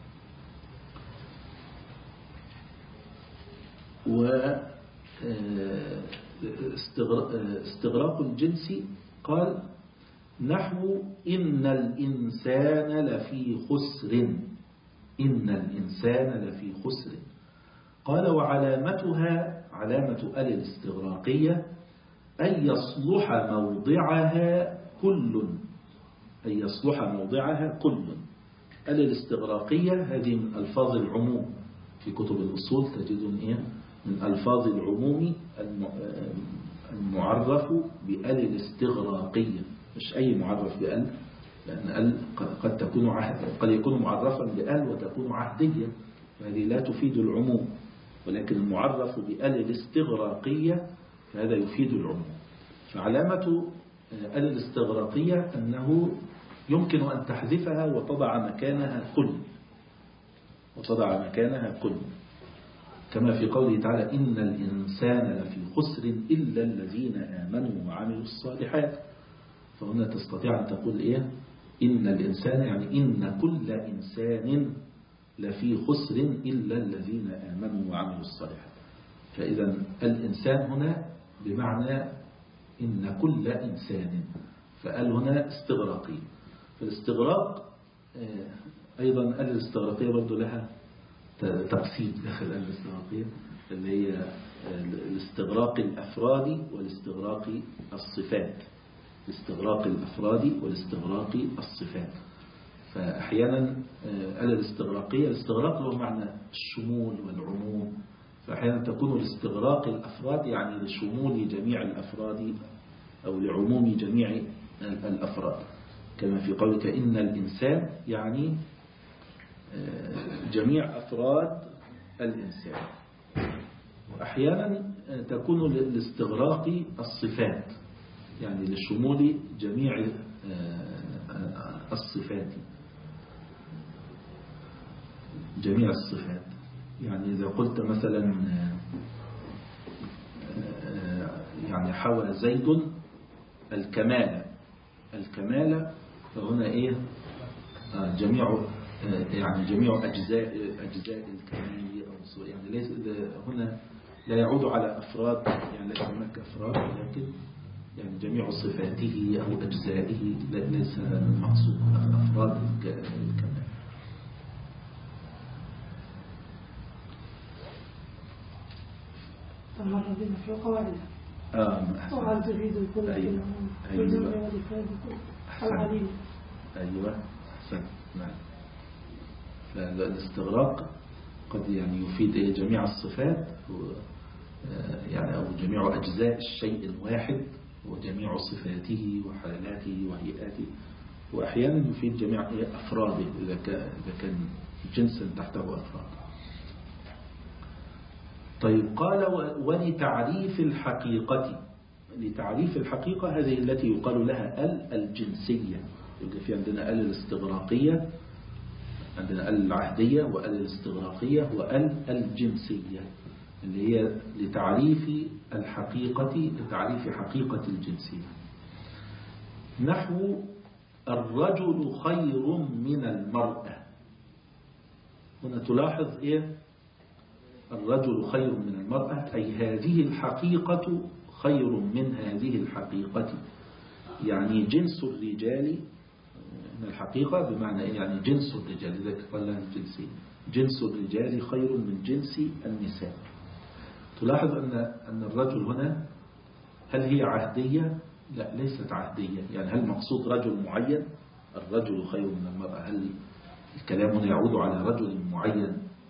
استغراق الجنسي قال نحو إن الإنسان لفي خسر. إن الإنسان لفي خسر. قال وعلامتها علامة الاستغراقية أن يصلح موضعها كل. أن يصلح موضعها كل. الاستغراقية هذه من ألفاظ العموم في كتب الأصول، تجدون من ألفاظ العموم المعرف بأل الاستغراقية، مش أي معرف بأل، لأن أل قد يكون معرفا بأل وتكون عهدية، وهذه لا تفيد العموم. ولكن المعرف بأل الاستغراقية فهذا يفيد العموم. فعلامة الاستغراقية أنه يمكن أن تحذفها وتضع مكانها كل كما في قوله تعالى إن الإنسان لفي خسر إلا الذين آمنوا وعملوا الصالحات. فهنا تستطيع أن تقول إيه؟ إن الإنسان يعني إن كل إنسان لفي خسر إلا الذين آمنوا وعملوا الصالحات. فإذا الإنسان هنا بمعنى إن كل إنسان، فقال هنا استغراقي. فالاستغراق أيضا الاستغراقية برضو لها تقسيم داخل الاستغراقية، اللي هي الاستغراق الأفرادي والاستغراق الصفات. الاستغراق الأفرادي والاستغراق الصفات. فأحيانا الاستغراق له معنى الشمول والعموم، فأحيانا تكون الاستغراق الأفراد يعني لشمول جميع الأفراد أو لعموم جميع الأفراد، كما في قولك إن الإنسان يعني جميع أفراد الإنسان. وأحيانا تكون الاستغراق الصفات يعني لشمول جميع الصفات، جميع الصفات. يعني إذا قلت مثلا يعني حوى زيد الكمال فهنا إيه؟ جميع يعني جميع أجزاء الكمال أو يعني ليس هنا لا يعود على أفراد، يعني ليس هناك أفراد، ولكن يعني جميع صفاته أو أجزائه، ليس المقصود أفراد الكمال. مرة بنا في قواعد وعلى تفيد الكل والجمع والإفراد العليم. أيوة أحسن. نعم. فالاستغراق قد يعني يفيد جميع الصفات يعني أو جميع أجزاء الشيء الواحد وجميع صفاته وحالاته وهيئاته، وأحيانا يفيد جميع أفراده إذا كان جنسا تحته أفراد. طيب قال ولتعريف الحقيقة. لتعريف الحقيقة هذه التي يقال لها الجنسية. يبقى في عندنا الاستغراقية، عندنا العهدية والاستغراقية والجنسية، اللي هي لتعريف الحقيقة، لتعريف حقيقة الجنسية. نحو الرجل خير من المرأة. هنا تلاحظ إيه؟ الرجل خير من المرأة، أي هذه الحقيقة خير من هذه الحقيقة. يعني جنس الرجال، الحقيقة بمعنى إيه؟ يعني جنس الرجال، إذا قال لها الجنسية، جنس الرجال خير من جنس النساء. تلاحظ أن الرجل هنا هل هي عهدية؟ لا، ليست عهدية. يعني هل مقصود رجل معين؟ الرجل خير من المرأة، هل الكلام هنا يعود على رجل معين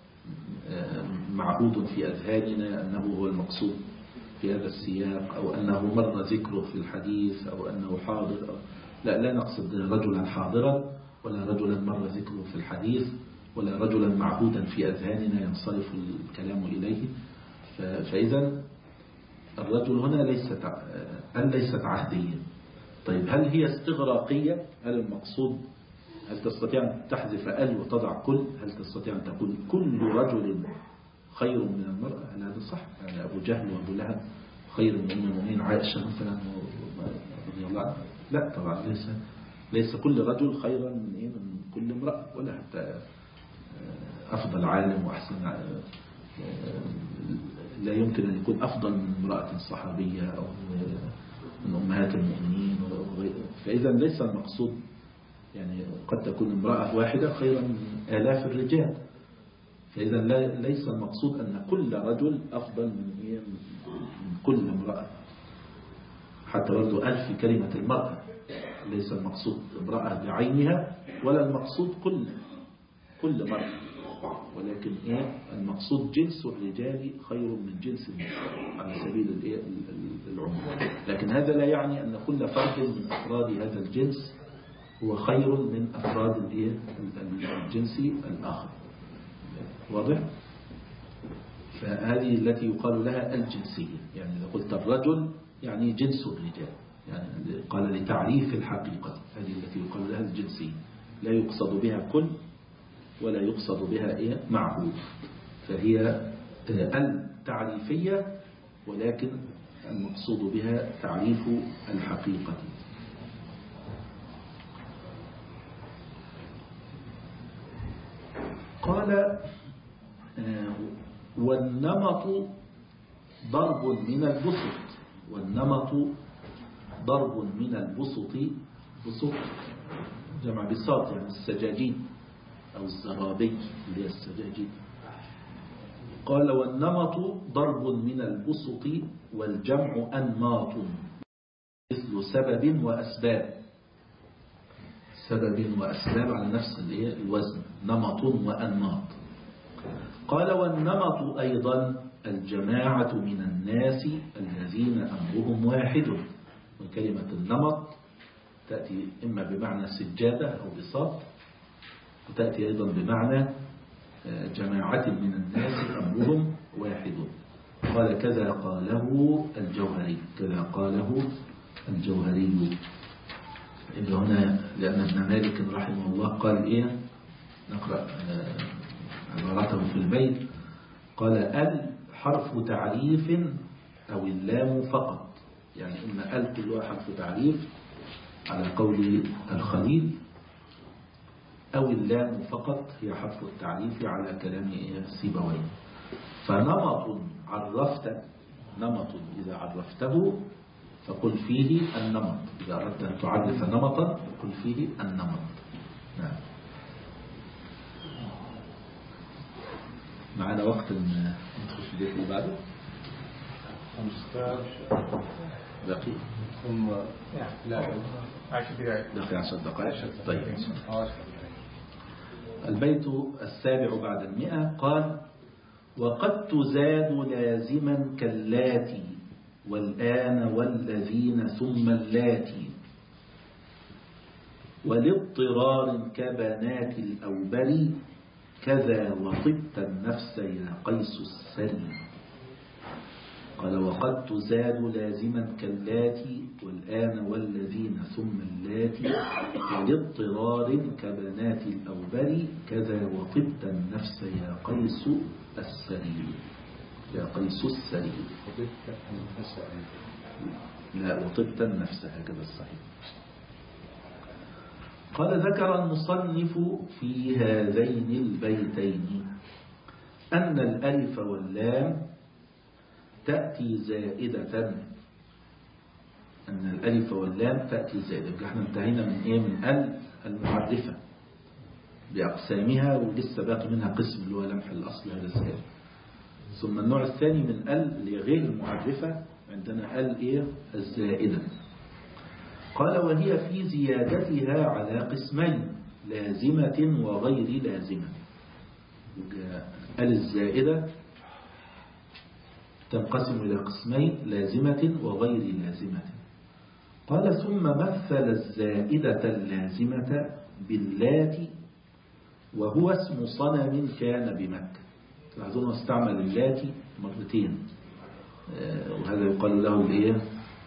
معهود في أذهاننا أنه هو المقصود في هذا السياق، أو أنه مر ذكره في الحديث، أو أنه حاضر أو لا نقصد رجلا حاضرا، ولا رجلا مر ذكره في الحديث، ولا رجلا معهودا في أذهاننا ينصرف الكلام إليه. فإذا الرجل هنا ليست عهدية. طيب هل هي استغراقية؟ هل المقصود، هل تستطيع أن تحذف وتضع كل؟ هل تستطيع أن تقول كل رجل خير من المرأة؟ هل هذا صح؟ يعني أبو جهل وأبو لهب خير من المؤمنين، عائشة مثلا رضي الله عنها؟ لا طبعا، ليس كل رجل خيرا من كل امرأة، ولا حتى أفضل عالم وأحسن لا يمكن أن يكون أفضل من امرأة صحابية أو من أمهات المؤمنين. فإذا ليس المقصود، يعني قد تكون امرأة واحدة خيرا من آلاف الرجال. فإذا ليس المقصود أن كل رجل أفضل من كل امرأة. حتى برضو في كلمة المرأة ليس المقصود امرأة بعينها، ولا المقصود كل مرأة، ولكن المقصود جنس الرجال خير من جنس النساء على سبيل العموم. لكن هذا لا يعني أن كل فرد من أفراد هذا الجنس هو خير من أفراد الجنس الآخر. واضح؟ فهذه التي يقال لها الجنسية. يعني إذا قلت الرجل يعني جنس الرجال، يعني قال لتعريف الحقيقة، هذه التي يقال لها الجنسية، لا يقصد بها كل ولا يقصد بها معهود، فهي التعريفية ولكن المقصود بها تعريف الحقيقة. قال والنمط ضرب من البسط، والنمط ضرب من البسط، بسط جمع بساط يعني السجاجيد أو الزرابي اللي هي السجاجيد. قال والنمط ضرب من البسط والجمع أنماط مثل سبب وأسباب، سبب وأسباب على نفس الوزن، نمط وأنماط. قال والنمط أيضا الجماعة من الناس الذين أمرهم واحد، وكلمة النمط تأتي إما بمعنى سجادة أو بساط، وتأتي أيضا بمعنى جماعة من الناس أمرهم واحد. قال كذا قاله الجوهري، كذا قاله الجوهري. إذا هنا لأن ابن مالك رحمه الله قال إيه، نقرأ عبارته في البيت، قال حرف تعريف أو اللام فقط، يعني إما كلها حرف تعريف على قول الخليل، أو اللام فقط هي حرف التعريف على كلام سيبويه. فنمط عرفت، نمط إذا عرفته فقل فيه النمط، إذا أردت أن تعرف نمطا قل فيه النمط. نعم. معنا وقت ندخل في البيت اللي بعده باقي ثم لا 10 دقائق، باقي 10 دقائق. طيب البيت السابع بعد 100. قال وقد تزاد لازما كاللاتي والآن والذين ثم اللاتي، ولاضطرار كبنات الأوبر، كذا وطبت النفس يا قيس السري. قال وقد تزاد لازما كاللاتي والآن والذين ثم اللاتي، ولاضطرار كبنات الأوبر، كذا وطبت النفس يا قيس السري، يا قيس السري. لا وطبت النفس هكذا الصحيح. قال ذكر المصنف في هذين البيتين أن الألف واللام تأتي زائدة، أن الألف واللام تأتي زائدة. احنا انتهينا من إيه؟ من المعرفة بأقسامها، ولسه باقي منها قسم اللي هو لمح الأصل هذا الزائد. ثم النوع الثاني من اللي غير المعرفة عندنا إيه؟ الزائدة. قال وهي في زيادتها على قسمين، لازمة وغير لازمة. الزائدة تنقسم إلى قسمين، لازمة وغير لازمة. قال ثم مثل الزائدة اللازمة باللات، وهو اسم صنم كان بمكة. تلاحظون استعمل اللات مرتين، وهذا يقال له الايه؟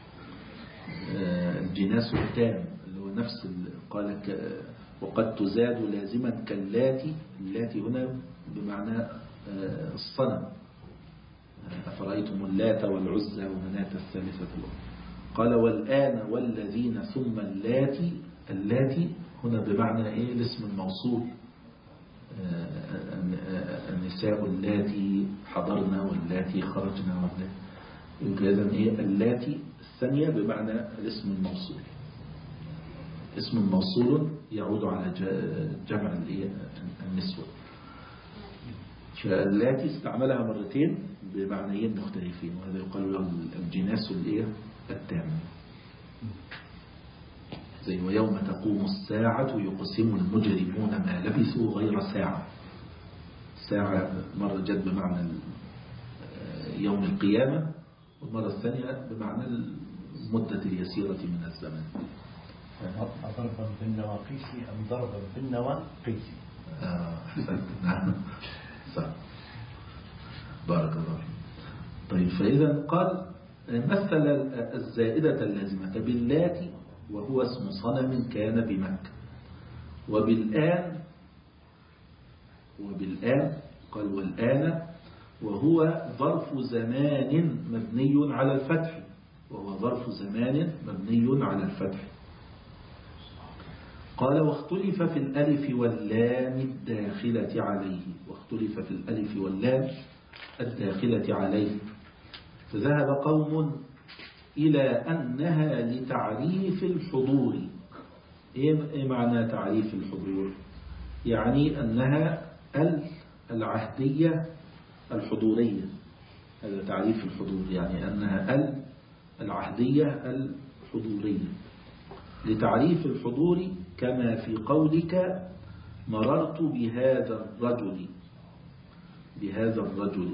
الجناس التام، اللي هو نفس قال وقد تزاد لازما كاللات. اللات هنا بمعنى الصنم، أفرأيتم اللات والعزى ومناة الثالثة الأخرى. قال والآن والذين ثم اللاتي، اللاتي هنا بمعنى إيه؟ الاسم الموصول، النساء اللاتي حضرنا واللاتي خرجنا، إذن إيه؟ اللاتي الثانية بمعنى الاسم الموصول، اسم موصول يعود على جمع النسوة. فاللاتي استعملها مرتين بمعنيين مختلفين، وهذا يقال له الجناس التام. زي ويوم تقوم الساعة يقسم المجرمون ما لبثوا غير ساعة. ساعة مرة جد بمعنى يوم القيامة، والمرة الثانية بمعنى المدة اليسيرة من الزمن. ضربا بالنواقيس أم ضربا بالنواقيس؟ أحسنت. نعم صح. بارك الله. طيب فإذا قال مثل الزائدة اللازمة باللاتي وهو اسم صنم كان بمكة، وبالآن قال والآن وهو ظرف زمان مبني على الفتح، وهو ظرف زمان مبني على الفتح. قال واختلف في الألف واللام الداخلة عليه، واختلف في الألف واللام الداخلة عليه، فذهب قوم إلى أنها لتعريف الحضور. إيه معنى تعريف الحضور؟ يعني أنها العهدية الحضورية، هذا تعريف الحضور، يعني أنها العهدية الحضورية لتعريف الحضور، كما في قولك مررت بهذا الرجل.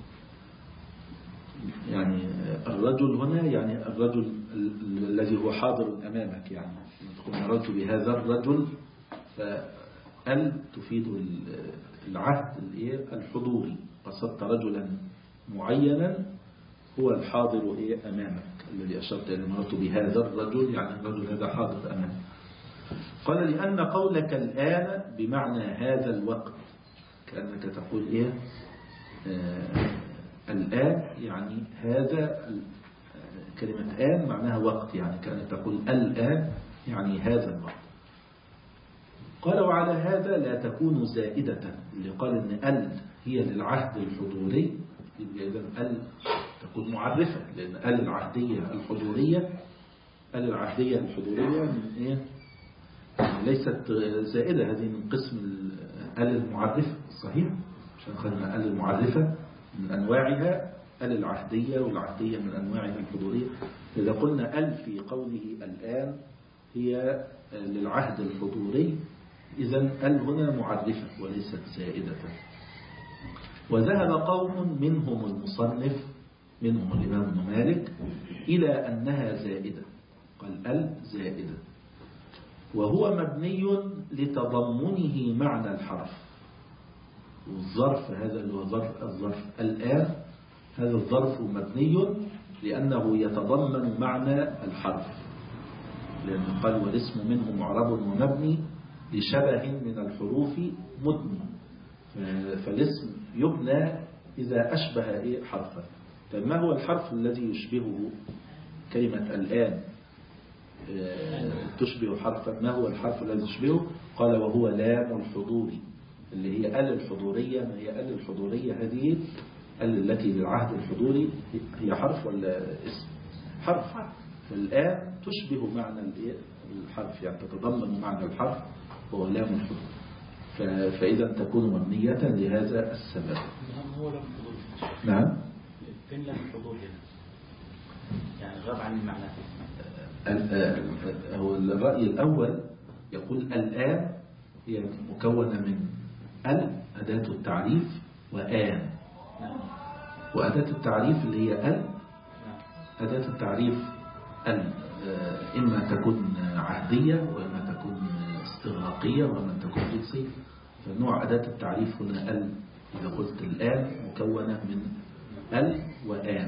يعني الرجل هنا يعني الرجل الذي هو حاضر أمامك، يعني تقول مررت بهذا الرجل، فال تفيد العهد الحضوري، قصدت رجلا معينا هو الحاضر أمامك الذي أشرت إلى مررت بهذا الرجل، يعني الرجل هذا حاضر أمامك. قال لأن قولك الآن بمعنى هذا الوقت، كأنك تقول الآن، يعني هذا كلمة آن معناها وقت، يعني كأنك تقول الآن يعني هذا الوقت. قال وعلى هذا لا تكون زائدة، اللي قال إن هي للعهد الحضوري، إذا تكون معرفة، لأن العهدية الحضورية من ليست زائدة، هذه من قسم المعرفة، صحيح؟ عشان قلنا المعرفة من أنواعها العهدية، والعهدية من أنواعها الحضورية. إذا قلنا في قوله الآن هي للعهد الحضوري، إذن هنا معرفة وليست زائدة. وذهب قوم منهم المصنف، منهم الإمام ابن مالك، إلى أنها زائدة، قال زائدة، وهو مبني لتضمنه معنى الحرف. والظرف هذا اللي هو الظرف الآن، هذا الظرف مبني لأنه يتضمن معنى الحرف، لأن قال والاسم منه معرب ومبني لشبه من الحروف مدني، فالاسم يبنى إذا أشبه حرفا. فما هو الحرف الذي يشبهه كلمة الآن تشبه حرفا؟ ما هو الحرف الذي يشبهه؟ قال وهو لام الحضور، اللي هي الحضورية. ما هي الحضورية؟ هذه التي للعهد الحضوري هي حرف ولا اسم؟ حرف. فالآن تشبه معنى الحرف، يعني تتضمن معنى الحرف، وهو لام الحضور، فإذا تكون مبنية لهذا السبب. نعم. فين لام الحضور هنا؟ يعني غاب عن المعنى. هو الرأي الأول يقول الآن هي مكونة من أداة التعريف وآن. وأداة التعريف اللي هي أداة التعريف إما تكون عهدية، وإما تكون استغراقية، وإما تكون جنسية. فنوع أداة التعريف هنا إذا قلت الآن مكونة من وآن،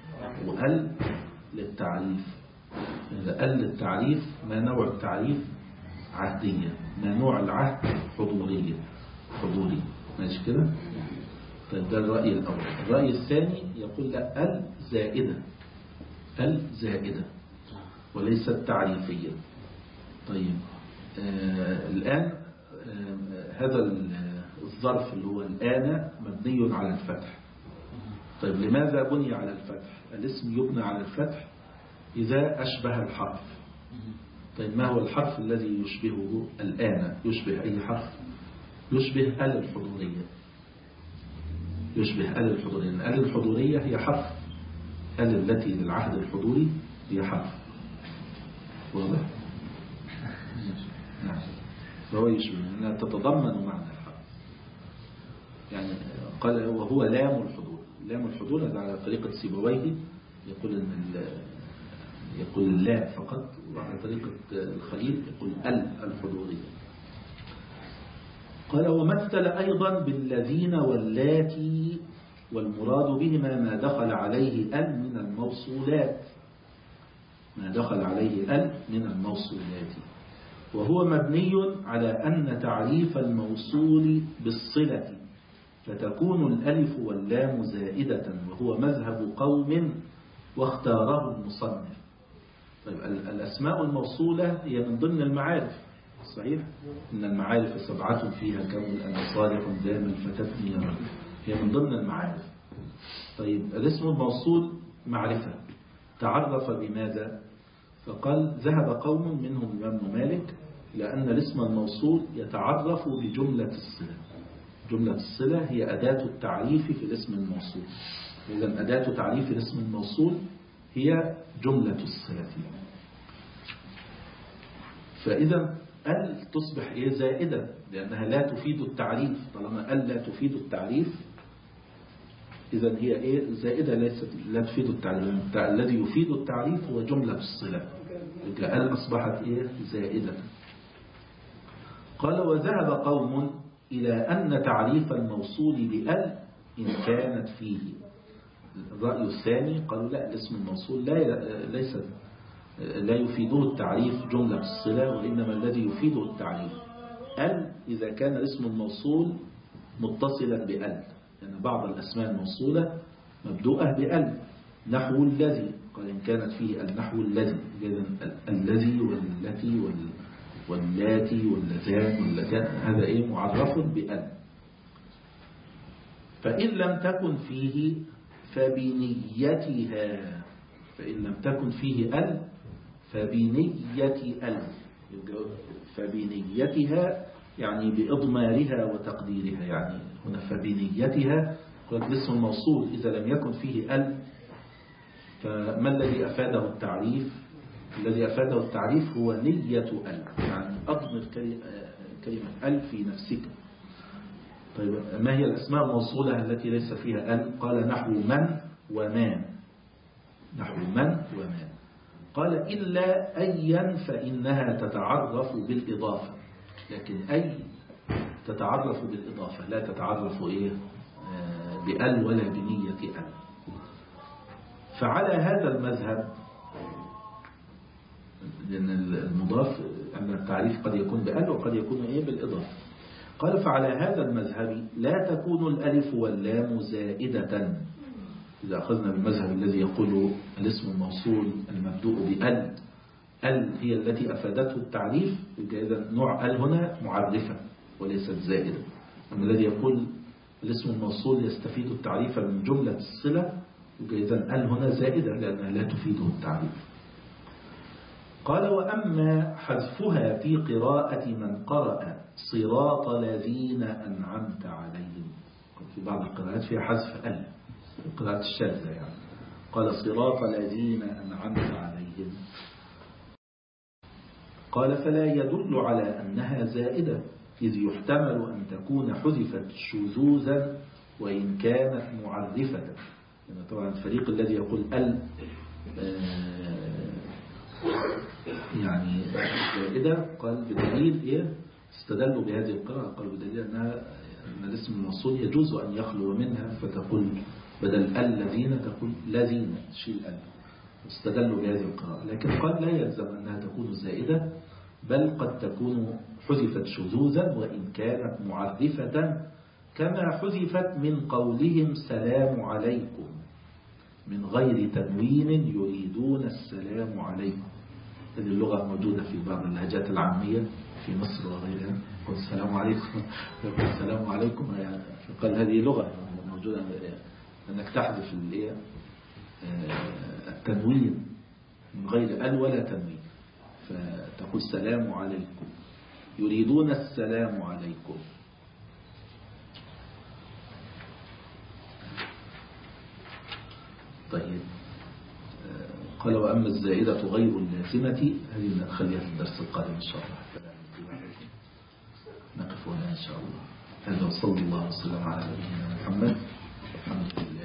للتعريف. إذا للتعريف، ما نوع التعريف؟ عهدية. ما نوع العهد؟ حضوري. ماشي كده؟ طيب ده الرأي الأول. الرأي الثاني يقول لا، زائدة وليست تعريفية. طيب الآن هذا الظرف اللي هو الآن مبني على الفتح. طيب لماذا بني على الفتح؟ الاسم يبنى على الفتح إذا أشبه الحرف. طيب ما هو الحرف الذي يشبهه الآن؟ يشبه أي حرف؟ يشبه الحضورية. الحضورية هي حرف. التي للعهد الحضوري هي حرف. واضح؟ نعم. فهو يشبه أنها تتضمن معنى الحرف. يعني قال وهو لام الحضور. لام الحضور هذا على طريقة سيبويه، يقول اللام فقط، وعلى طريقة الخليل يقول الحضورية. قال ومثل أيضا بالذين واللاتي والمراد بهما ما دخل عليه ال من الموصولات، ما دخل عليه ال من الموصولات، وهو مبني على أن تعريف الموصول بالصلة فتكون الألف واللام زائدة، وهو مذهب قوم واختاره المصنف. طيب الأسماء الموصولة هي من ضمن المعارف، صحيح؟ إن المعارف 7 فيها كون أنا صالح دائما فتتني يا رب، هي من ضمن المعارف. طيب الاسم الموصول معرفة تعرف بماذا؟ فقال ذهب قوم منهم الإمام مالك لأن الاسم الموصول يتعرف بجملة الصلة. جملة الصلة هي أداة التعريف في الاسم الموصول، إذن أداة تعريف الاسم الموصول هي جملة الصلة. فإذا ال تصبح إيه؟ زائدة، لأنها لا تفيد التعريف. طالما ال لا تفيد التعريف إذن هي إيه؟ زائدة، ليست لا تفيد التعريف. الذي يفيد التعريف هو جملة الصلة، ال أصبحت إيه؟ زائدة. قال وذهب قوم إلى أن تعريف الموصول بأل إن كانت فيه. الرأي الثاني قالوا لا، الاسم الموصول لا يفيده التعريف جملة الصلة، وإنما الذي يفيده التعريف أل إذا كان الاسم الموصول متصلا بأل. يعني بعض الأسماء الموصولة مبدوءة بأل، نحو الذي، قال إن كانت فيه النحو الذي، الذي والتي واللاتي واللذان واللذان، هذا إيه؟ معرف بأل. فإن لم تكن فيه فبنيتها، فإن لم تكن فيه ال فبنية ال، فبنيتها يعني بإضمارها وتقديرها. يعني هنا فبنيتها قلت الاسم الموصول إذا لم يكن فيه ال، فما الذي أفاده التعريف؟ الذي أفاده التعريف هو نية ال، يعني أضمر كلمة ال في نفسك. طيب ما هي الأسماء الموصولة التي ليس فيها ال؟ قال نحو من وما، نحو من وما. قال إلا أيا فإنها تتعرف بالإضافة، لكن أي تتعرف بالإضافة لا تتعرف إيه؟ بأل ولا بنية أل. فعلى هذا المذهب، لأن المضاف أن التعريف قد يكون بأل وقد يكون إيه؟ بالإضافة. قال فعلى هذا المذهب لا تكون الألف واللام زائدة. إذا أخذنا بالمذهب الذي يقول الاسم الموصول المبدوء بأل، ال هي التي أفادته التعريف، إذا نوع ال هنا معرفة وليست زائدة. أما الذي يقول الاسم الموصول يستفيد التعريف من جملة الصلة، إذا ال هنا زائدة لأنها لا تفيده التعريف. قال وأما حذفها في قراءة من قرأ صراط الذين أنعمت عليهم، في بعض القراءات فيها حذف ال، قراءة الشاذة يعني، قال صراط الذين أنعمت عليهم. قال فلا يدل على أنها زائدة، إذ يحتمل أن تكون حذفت شذوذا وإن كانت معرفة. يعني طبعا الفريق الذي يقول ال يعني زائدة، قال بدليل إيه؟ استدلوا بهذه القراءة، قالوا بدليل أن الاسم الموصول يجوز أن يخلو منها، فتقول بدل الذين تقول الذين، شيل ال. استدلوا بهذه القراءة، لكن قال لا يلزم أنها تكون زائدة، بل قد تكون حذفت شذوذا وإن كانت معرفة، كما حذفت من قولهم سلام عليكم من غير تنوين يريدون السلام عليكم. هذه اللغة موجودة في بعض اللهجات العامية في مصر وغيرها، قل السلام عليكم، السلام عليكم. قال هذه لغة موجودة أنك تحذف التنوين من غير ال ولا تنوين، فتقول السلام عليكم، يريدون السلام عليكم. طيب قال وأما الزائدة غير اللازمة، هذه نخليها في الدرس القادم إن شاء الله، نقف هنا إن شاء الله. هذا وصلى الله وسلم على نبينا محمد. الحمد لله.